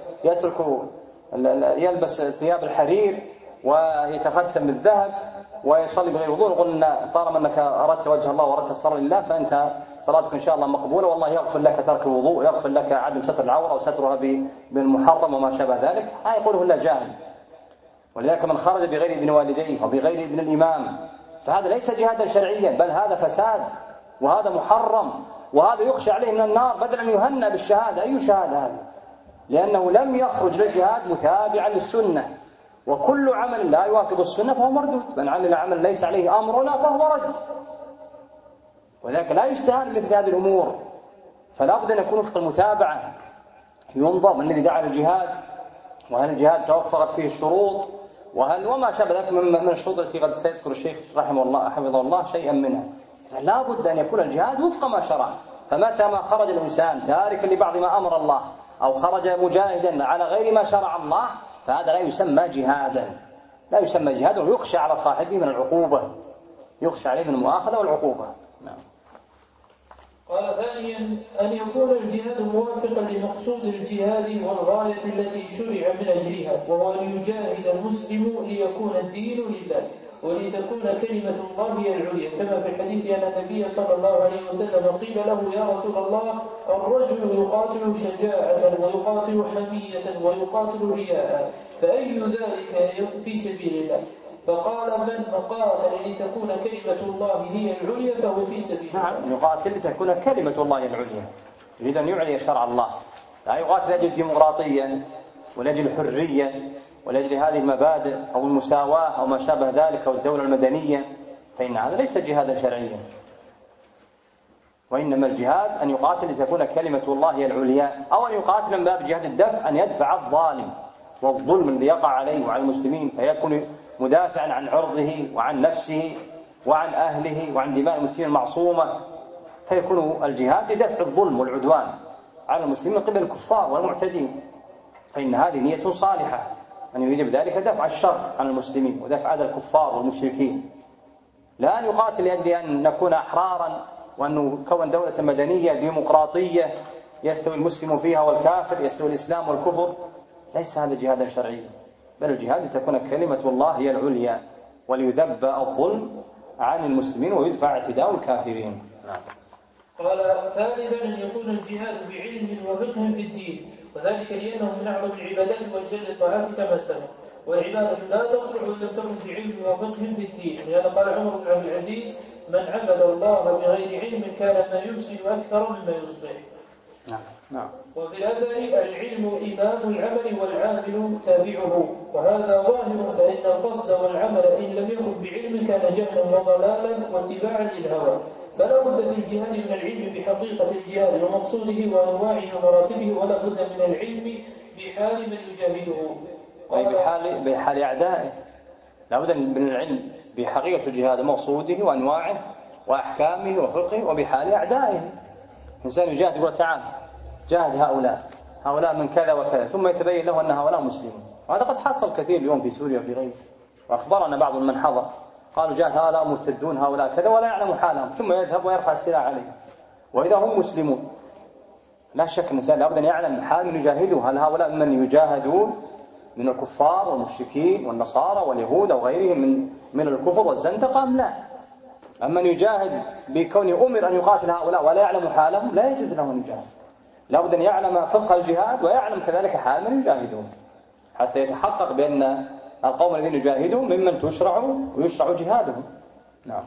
يلبس ثياب الحرير ويتختم بالذهب ويصلي بغير وضوء، نقول طالما أنك أردت وجه الله وأردت الصلاة لله فأنت صلاتك إن شاء الله مقبولة، والله يغفر لك ترك الوضوء، يغفر لك عدم ستر العورة وسترها بالمحرم وما شابه ذلك. يقوله إلا جاهل. ولذلك من خرج بغير إذن والديه وبغير إذن الإمام فهذا ليس جهادا شرعيا، بل هذا فساد وهذا محرم وهذا يخشى عليه من النار، بدل أن يهنأ بالشهادة. أي شهادة هذه؟ لأنه لم يخرج للجهاد متابعا للسنة، وكل عمل لا يوافق السنة فهو مردود. من عمل عمل ليس عليه أمرنا فهو رد. وذلك لا يستهان مثل هذه الأمور، فلا بد أن يكون وفق المتابعة، ينظر من الذي دعا للجهاد، وهل الجهاد توفرت فيه الشروط، وهل وما شابه ذلك من الشروط التي قد سيذكر الشيخ رحمه الله حفظه الله شيئا منها. لا بد أن يكون الجهاد وفق ما شرع. فمتى ما خرج الإنسان تاركا لبعض ما أمر الله أو خرج مجاهدا على غير ما شرع الله فهذا لا يسمى جهادا، لا يسمى جهادا، ويخشى على صاحبه من العقوبة، يخشى عليه من المؤاخذة والعقوبة. نعم. قال ثانيا أن يكون الجهاد موافقا لمقصود الجهاد والغاية التي شرع من أجلها، وهو أن يجاهد المسلم ليكون الدين لله ولتكون كلمة الله هي العليا، كما في الحديث أن النبي صلى الله عليه وسلم قيل له يا رسول الله الرجل يقاتل شجاعة ويقاتل حمية ويقاتل رياء فأي ذلك في سبيل الله؟ فقال من قاتل لتكون كلمة الله هي العليا فهو في سبيل الله. نعم، يقاتل لتكون كلمة الله هي العليا، يريد أن يعلي شرع الله، لا يقاتل لأجل الديمقراطية ولأجل الحرية ولأجل هذه المبادئ أو المساواة أو ما شابه ذلك أو الدولة المدنية، فإن هذا ليس جهادا شرعيا. وإنما الجهاد أن يقاتل لتكون كلمة الله هي العليا، أو أن يقاتل من باب جهاد الدفع، أن يدفع الظالم والظلم الذي يقع عليه وعلى المسلمين، فيكون مدافعا عن عرضه وعن نفسه وعن أهله وعن دماء المسلمين المعصومة، فيكون الجهاد لدفع الظلم والعدوان على المسلمين من قبل الكفار والمعتدين. فإن هذه نية صالحة أن يريد بذلك دفع الشر عن المسلمين ودفع هذا الكفار والمشركين، لا أن يقاتل لأجل أن نكون أحرارا وأن نكون دولة مدنية ديمقراطية يستوي المسلم فيها والكافر، يستوي الإسلام والكفر. ليس هذا جهادا شرعيا، بل الجهاد لتكون كلمة الله هي العليا وليذب الظلم عن المسلمين ويدفع اعتداء الكافرين. قال ثالثا أن يكون الجهاد بعلم وفقه في الدين، وذلك لأنه من أعظم العبادات وأجل الطاعات كما سبق، والعبادة لا تصلح إلا تكن بعلم وفقه في الدين، لهذا قال عمر بن عبد العزيز من عبد الله بغير علم كان ما يفسد أكثر مما يصلح. نعم. وفي الأثر العلم إمام العمل والعامل تابعه، وهذا ظاهر، فإن القصد والعمل إن لم يكن بعلم كان جهلا وضلالا واتباعا للهوى، فلا بد في الجهاد من العلم بحقيقة الجهاد ومقصوده وأنواعه ومراتبه، ولا بد من العلم بحال من يجاهده، بحال أعدائه. لا بد من العلم بحقيقة الجهاد ومقصوده وأنواعه وأحكامه وفقه وبحال أعدائه. إنسان يجاهد يقول تعال جاهد هؤلاء من كذا وكذا، ثم يتبين له أن هؤلاء مسلمون، وهذا قد حصل كثير اليوم في سوريا وفي غيره، وأخبرنا بعض من حضر قالوا جاهد هؤلاء مرتدون هؤلاء كذا ولا يعلم حالهم، ثم يذهب ويرفع السلاح عليهم وإذا هم مسلمون. لا شك أن الإنسان لابد أن يعلم حال من يجاهده، هل هؤلاء من يجاهدون من الكفار والمشركين والنصارى واليهود أو غيرهم من الكفر والزندقة أم لا؟ أما أن يجاهد بكونه أمر أن يقاتل هؤلاء ولا يعلم حالهم لا يجوز له أن يجاهد. لا بد أن يعلم فقه الجهاد ويعلم كذلك حال من يجاهدون حتى يتحقق بأن القوم الذين يجاهدون ممن تشرع ويشرع جهادهم. نعم.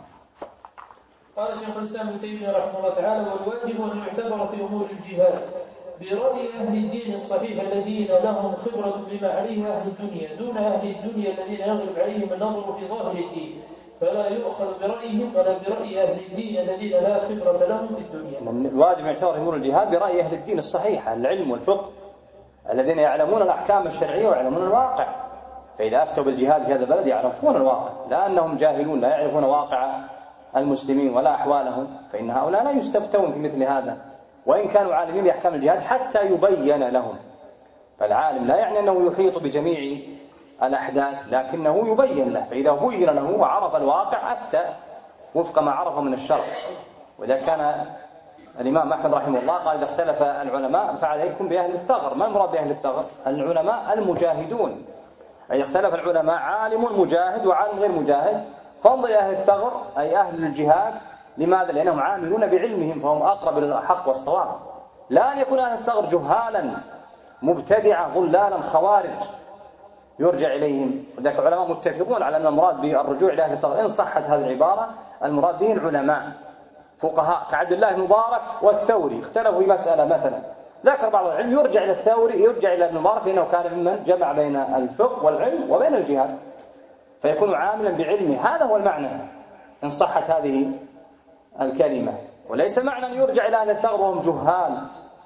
قال شيخ الإسلام ابن تيمية رحمه الله تعالى والواجب أن يعتبر في أمور الجهاد برأي أهل الدين الصحيح الذين لهم خبرة بما عليه أهل الدنيا دون أهل الدنيا الذين يغلب عليهم النظر في ظاهر الدين، فلا يؤخذ برأيهم ولا برأي أهل الدين الذين لا خبرة لهم في الدنيا. الواجب يعتبر في أمور الجهاد برأي أهل الدين الصحيح العلم والفقه الذين يعلمون الأحكام الشرعية ويعلمون الواقع، فإذا أفتوا بالجهاد في هذا البلد يعرفون الواقع، لا أنهم جاهلون لا يعرفون واقع المسلمين ولا أحوالهم، فإن هؤلاء لا يستفتون في مثل هذا، وإن كانوا عالمين بأحكام الجهاد حتى يبين لهم. فالعالم لا يعني أنه يحيط بجميع الأحداث، لكنه يبين له، فإذا بين له وعرف الواقع أفتى وفق ما عرفه من الشرع. وإذا كان الإمام أحمد رحمه الله قال إذا اختلف العلماء فعليكم بأهل الثغر. ما المراد بأهل الثغر؟ العلماء المجاهدون، أي اختلف العلماء عالم مجاهد وعالم غير مجاهد، فانظر إلى أهل الثغر أي أهل الجهاد. لماذا؟ لأنهم عاملون بعلمهم فهم أقرب إلى الحق والصواب. لا أن يكون أهل الثغر جهالا مبتدعة ضلالا خوارج يرجع إليهم. وذلك العلماء متفقون على أن المراد بالرجوع إلى أهل الثغر إن صحت هذه العبارة المراد به العلماء فقهاء كعبد الله المبارك والثوري اختلفوا في مسألة مثلا، ذكر بعض العلم يرجع إلى الثوري يرجع إلى ابن المبارك لأنه كان ممن جمع بين الفقه والعلم وبين الجهاد، فيكون عاملا بعلمه. هذا هو المعنى إن صحت هذه الكلمة، وليس معنى أن يرجع إلى أهل الثغر وهم جهال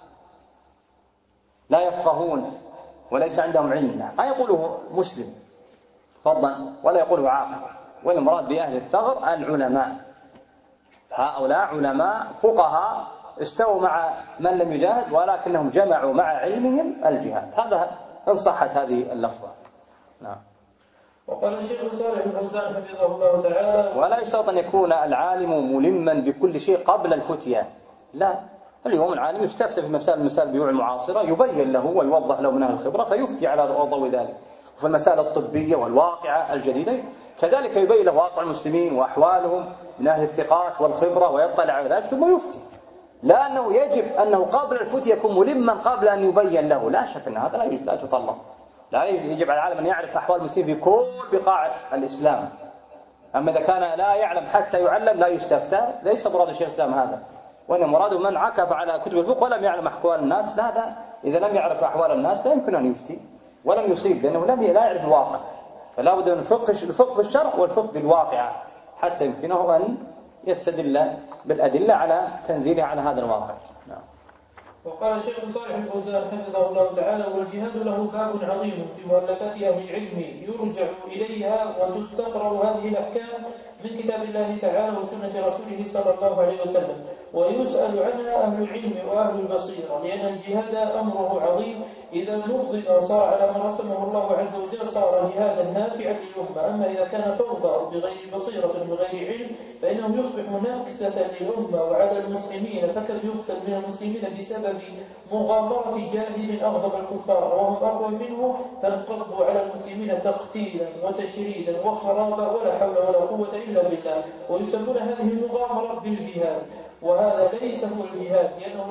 لا يفقهون وليس عندهم علم. ما يقوله مسلم فضلا ولا يقوله عاقل، والمراد بأهل الثغر العلماء. هؤلاء علماء فقهاء استووا مع من لم يجاهد ولكنهم جمعوا مع علمهم الجهاد. هذا إن صحت هذه اللفظة. نعم. وقال الشيخ صالح الفوزان حفظه الله تعالى: ولا يشترط أن يكون العالم ملما بكل شيء قبل الفتية. لا، اليوم العالم يستفتي في مسائل بيوع المعاصرة يبين له ويوضح له من أهل الخبرة فيفتي على ضوء ذلك. وفي المسائل الطبية والواقعة الجديدة كذلك يبين له واقع المسلمين وأحوالهم من أهل الثقات والخبرة ويطلع على ذلك ثم يفتي. لا أنه يجب أنه قبل الفتية يكون ملما قبل أن يبين له، لا شك أن هذا لا يتطلب. لا يجب على العالم أن يعرف أحوال المسلمين في كل بقاع الإسلام. أما إذا كان لا يعلم حتى يعلم لا يستفتى، ليس مراد الشيخ الإسلام هذا، وإن مراده من عكف على كتب الفقه ولم يعلم أحوال الناس. لا، إذا لم يعرف أحوال الناس لا يمكن أن يفتي ولم يصيب، لأنه لا يعرف الواقع. فلا بد من الفقه الشرع والفقه بالواقع حتى يمكنه أن يستدل بالأدلة على تنزيلها على هذا الواقع. نعم. وقال الشيخ صالح الفوزان حفظه الله تعالى: والجهاد له باب عظيم في مؤلفات أهل العلم يرجع إليها وتستقرأ هذه الأحكام من كتاب الله تعالى وسنة رسوله صلى الله عليه وسلم، ويسأل عنها أهل العلم وأهل البصيرة، لأن الجهاد أمره عظيم إذا نظم وصار على ما رسمه الله عز وجل صار جهادا نافعا للأمة. أما إذا كان فوضى أو بغير بصيرة بغير علم فإنه يصبح نكسة للأمة وعلى المسلمين، فكم يقتل من المسلمين بسبب مغامرة جاهل أغضب الكفار وهم أقوى منه، فانقضوا على المسلمين تقتيلا وتشريدا وخرابا ولا حول ولا قوة إلا بالله، ويسمون هذه المغامرة بالجهاد. وهذا ليس هو الجهاد، لأنه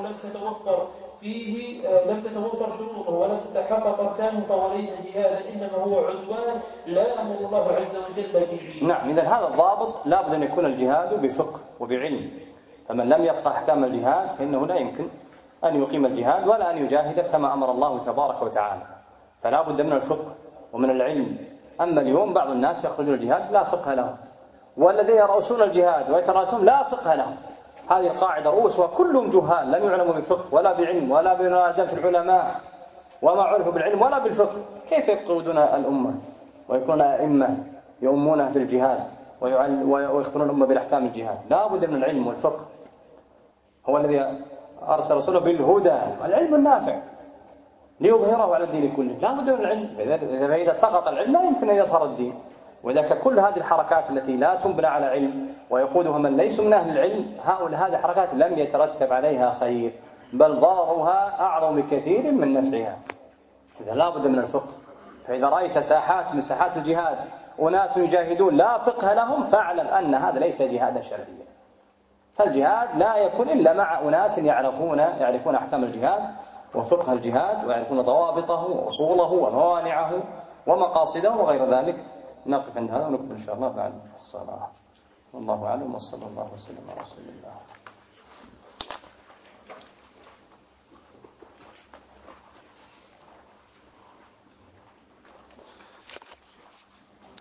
لم تتوفر شروطه ولم تتحقق أركانه، فهو ليس جهادا إنما هو عدوان لا يأمر الله عز وجل به. نعم، إذن هذا الضابط لا بد أن يكون الجهاد بفقه وبعلم. فمن لم يفقه أحكام الجهاد فإنه لا يمكن أن يقيم الجهاد ولا أن يجاهد كما أمر الله تبارك وتعالى. فلا بد من الفقه ومن العلم. أما اليوم بعض الناس يخرجون الجهاد لا فقه لهم، والذين يرأسون الجهاد ويترأسون لا فقه لهم. هذه القاعدة رؤوسها كلهم جهال لم يعلموا بالفقه ولا بعلم ولا بمنادمة العلماء وما عرفوا بالعلم ولا بالفقه. كيف يقودون الأمة ويكون أئمة يؤمونها في الجهاد ويخبرون الأمة بالأحكام الجهاد؟ لا بد من العلم والفقه. هو الذي أرسل رسوله بالهدى العلم النافع ليظهره على الدين كله. لا بد من العلم، إذا سقط العلم لا يمكن أن يظهر الدين. وذلك كل هذه الحركات التي لا تنبنى على علم ويقودها من ليس من أهل العلم، هذه الحركات لم يترتب عليها خير، بل ضررها أعظم بكثير من نفعها. إذا لا بد من الفقه. فإذا رأيت ساحات من ساحات الجهاد أناس يجاهدون لا فقه لهم فاعلم أن هذا ليس جهادا شرعيا. فالجهاد لا يكون إلا مع أناس يعرفون أحكام الجهاد وفقه الجهاد ويعرفون ضوابطه وأصوله وموانعه ومقاصده وغير ذلك. نقف عند هذا ونكمل إن شاء الله بعد الصلاة. والله أعلم وصلى الله وسلم على رسول الله.